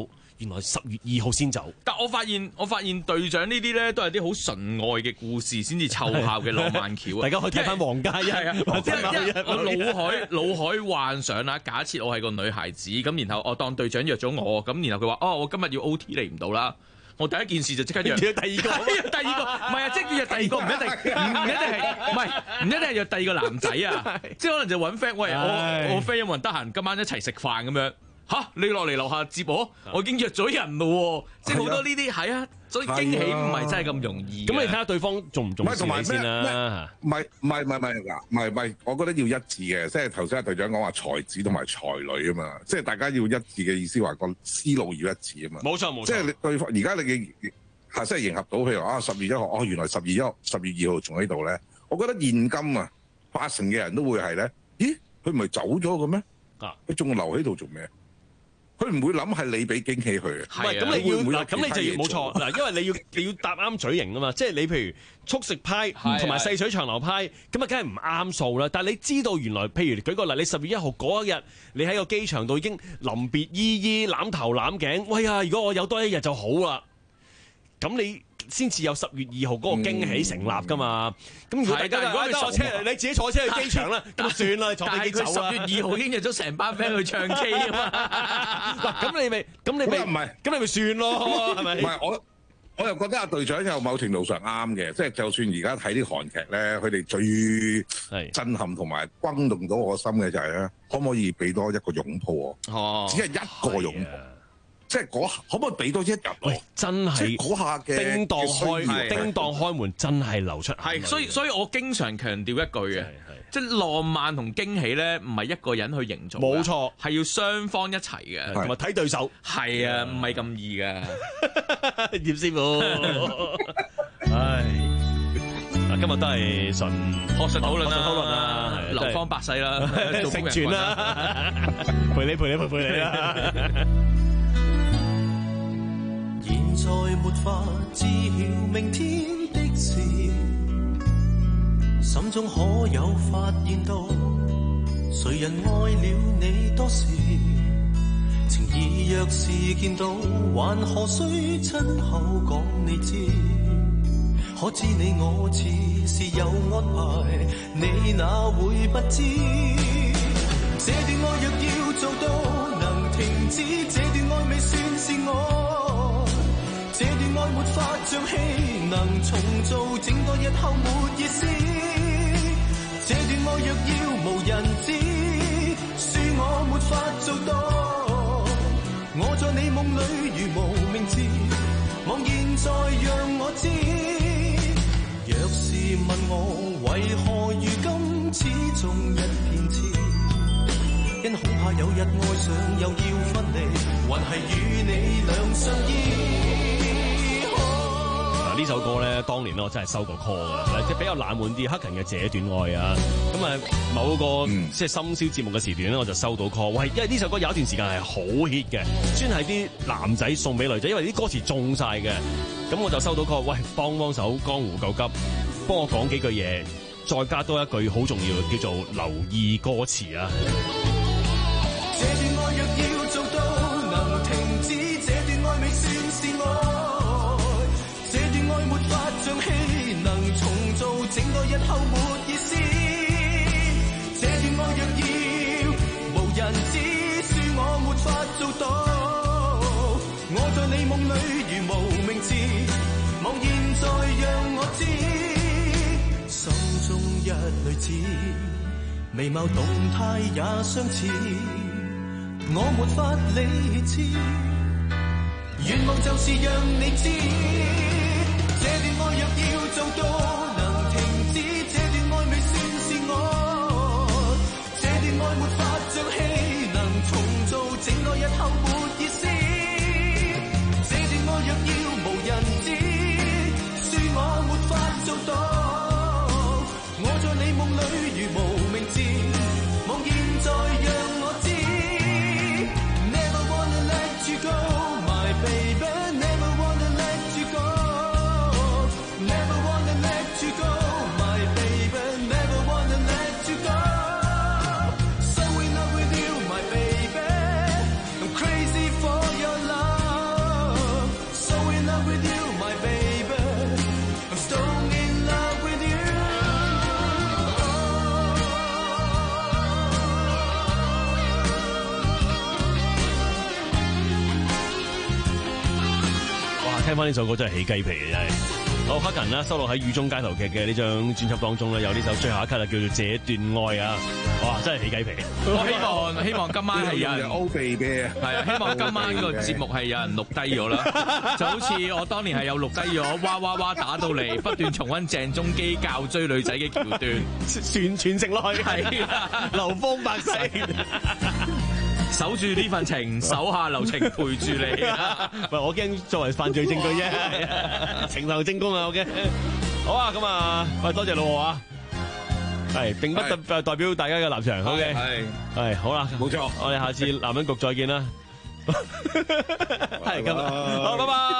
原來十月二號先走。 但我發現我發現隊長呢啲咧都係啲好純愛嘅故事先至湊效嘅浪漫橋啊！ 大家可以睇翻黃家欣， 係啊，我腦海腦海幻想啦，假設我係個女孩子咁，然後我當隊長約咗我咁，然後佢話哦，我今日要 O T 嚟唔到啦。我第一件事就即刻約第二個， 第二個唔係啊，即係約第二個唔一定，唔一定係，唔係唔一定係約第二個男仔啊，即係可能就揾 friend，喂，我我 friend 有冇人得閒今晚一齊食飯咁樣？嚇，你落嚟樓下接我，我已經約咗人咯，即係好多呢啲係啊，所以驚喜唔係真係咁容易。 咁你睇下對方重唔重視你先啦。 唔係唔係唔係唔係嗱，唔係唔係，我覺得要一致嘅，即係頭先阿隊長講話才子同埋才女啊嘛，即係大家要一致嘅意思，話個思路要一致啊嘛。 冇錯冇錯， 即係你對方而家你嘅係真係迎合到，譬如話啊十月一號，哦原來十月一號、十月二號仲喺度咧，我覺得現今啊八成嘅人都會係咧，咦佢唔係走咗嘅咩？啊，佢仲留喺度做咩？佢唔會諗係你俾驚喜佢嘅， 唔係咁你要嗱，咁你就要冇錯嗱，因為你要你要答啱嘴型啊嘛，即係你譬如速食派同埋細水長流派，咁啊梗係唔啱數啦。但係你知道原來，譬如舉個例，你十月一號嗰一日，你喺個機場度已經臨別依依攬頭攬頸，喂呀！如果我有多一日就好啦，咁你先至有十月二號嗰個驚喜成立噶嘛？咁、嗯、如果大家如果佢坐車，你自己坐車去機場啦，咁算啦，坐飛機走啦。十月二號已經約咗成班 friend 去唱 K 啊嘛！嗱，咁你咪咁你咪唔係，咁你咪算咯，係咪？ 唔係我我又覺得阿隊長有某程度上啱嘅，即係就算而家睇啲韓劇咧，佢哋最震撼同埋轟動到我心嘅就係咧，可唔可以俾多一個擁抱我？哦，只係一個擁抱。即係嗰可唔可以俾多一日？ 喂，真係嗰下嘅叮當開叮當開門，真係流出眼淚。 係，所以所以我經常強調一句嘅，即係浪漫同驚喜咧，唔係一個人去營造， 冇錯， 係要雙方一齊嘅， 同埋睇對手。 係啊，唔係咁易嘅。 葉師傅，唉，嗱，今日都係純學術討論啦， 討論啦， 流芳百世啦， 成全啦，陪你陪你陪陪你啦。 現在沒法知曉明天的事，心中可有發現到，誰人愛了你多時？情意若是見到，還何須親口講你知？可知你我似是有安排，你哪會不知？這段愛若要做到能停止，這段愛未算是愛，這段愛沒法像氣能重做，整多日後沒意思。這段愛若要無人知，恕我沒法做到。我在你夢裏如無名字，望現在讓我知。若是問我為何如今始終一片痴，因恐怕有日愛上又要分離，還係與你兩相依。 嗱呢首歌咧，當年咧我真係收過 call 㗎，即係比較冷門啲，黑人嘅這段愛啊，咁啊某個、嗯、即係深宵節目嘅時段咧，我就收到 call，喂，因為呢首歌有一段時間係好 hit 嘅，專係啲男仔送俾女仔，因為啲歌詞中晒嘅，咁我就收到 call，喂，幫幫手，江湖救急，幫我講幾句嘢，再加多一句好重要，叫做留意歌詞啊。 這段愛若要做到能停止，這段愛未算是愛，這段愛沒法像氣能重做，整個日後沒意思。這段愛若要無人知，恕我沒法做到。我在你夢裏如無名字，望現在讓我知，心中一類似，眉毛動態也相似。我沒法理智，願望就是讓你知，這段愛若要做到能停止，這段愛未算是愛，這段愛沒法像氣能重做，整個日後沒意思。這段愛若要無人知，恕我沒法做到。我在你夢裏如無名字，望現在讓我知。For 聽翻呢首歌真係起雞皮嘅真係。好，克勤啦，收錄喺《雨中街頭劇》嘅呢張專輯當中咧，有呢首最後一 cut 啊，叫做《這段愛》啊，哇，真係起雞皮！ 我希望希望今晚係有人 O B 嘅， 係啊，希望今晚個節目係有人錄低咗啦，就好似我當年係有錄低咗，哇哇哇打到嚟，不斷重溫鄭中基教追女仔嘅橋段， 傳傳承落去，係流芳百世。 守住呢份情，手下留情陪住你。 喂，我驚作為犯罪證據啫，情頭正宮啊，我驚。好啊，咁啊，喂，多謝老何啊，係並不代代表大家嘅立場。OK，係係好啦， 冇錯， 我哋下次男人局再見啦。係咁，好，拜拜。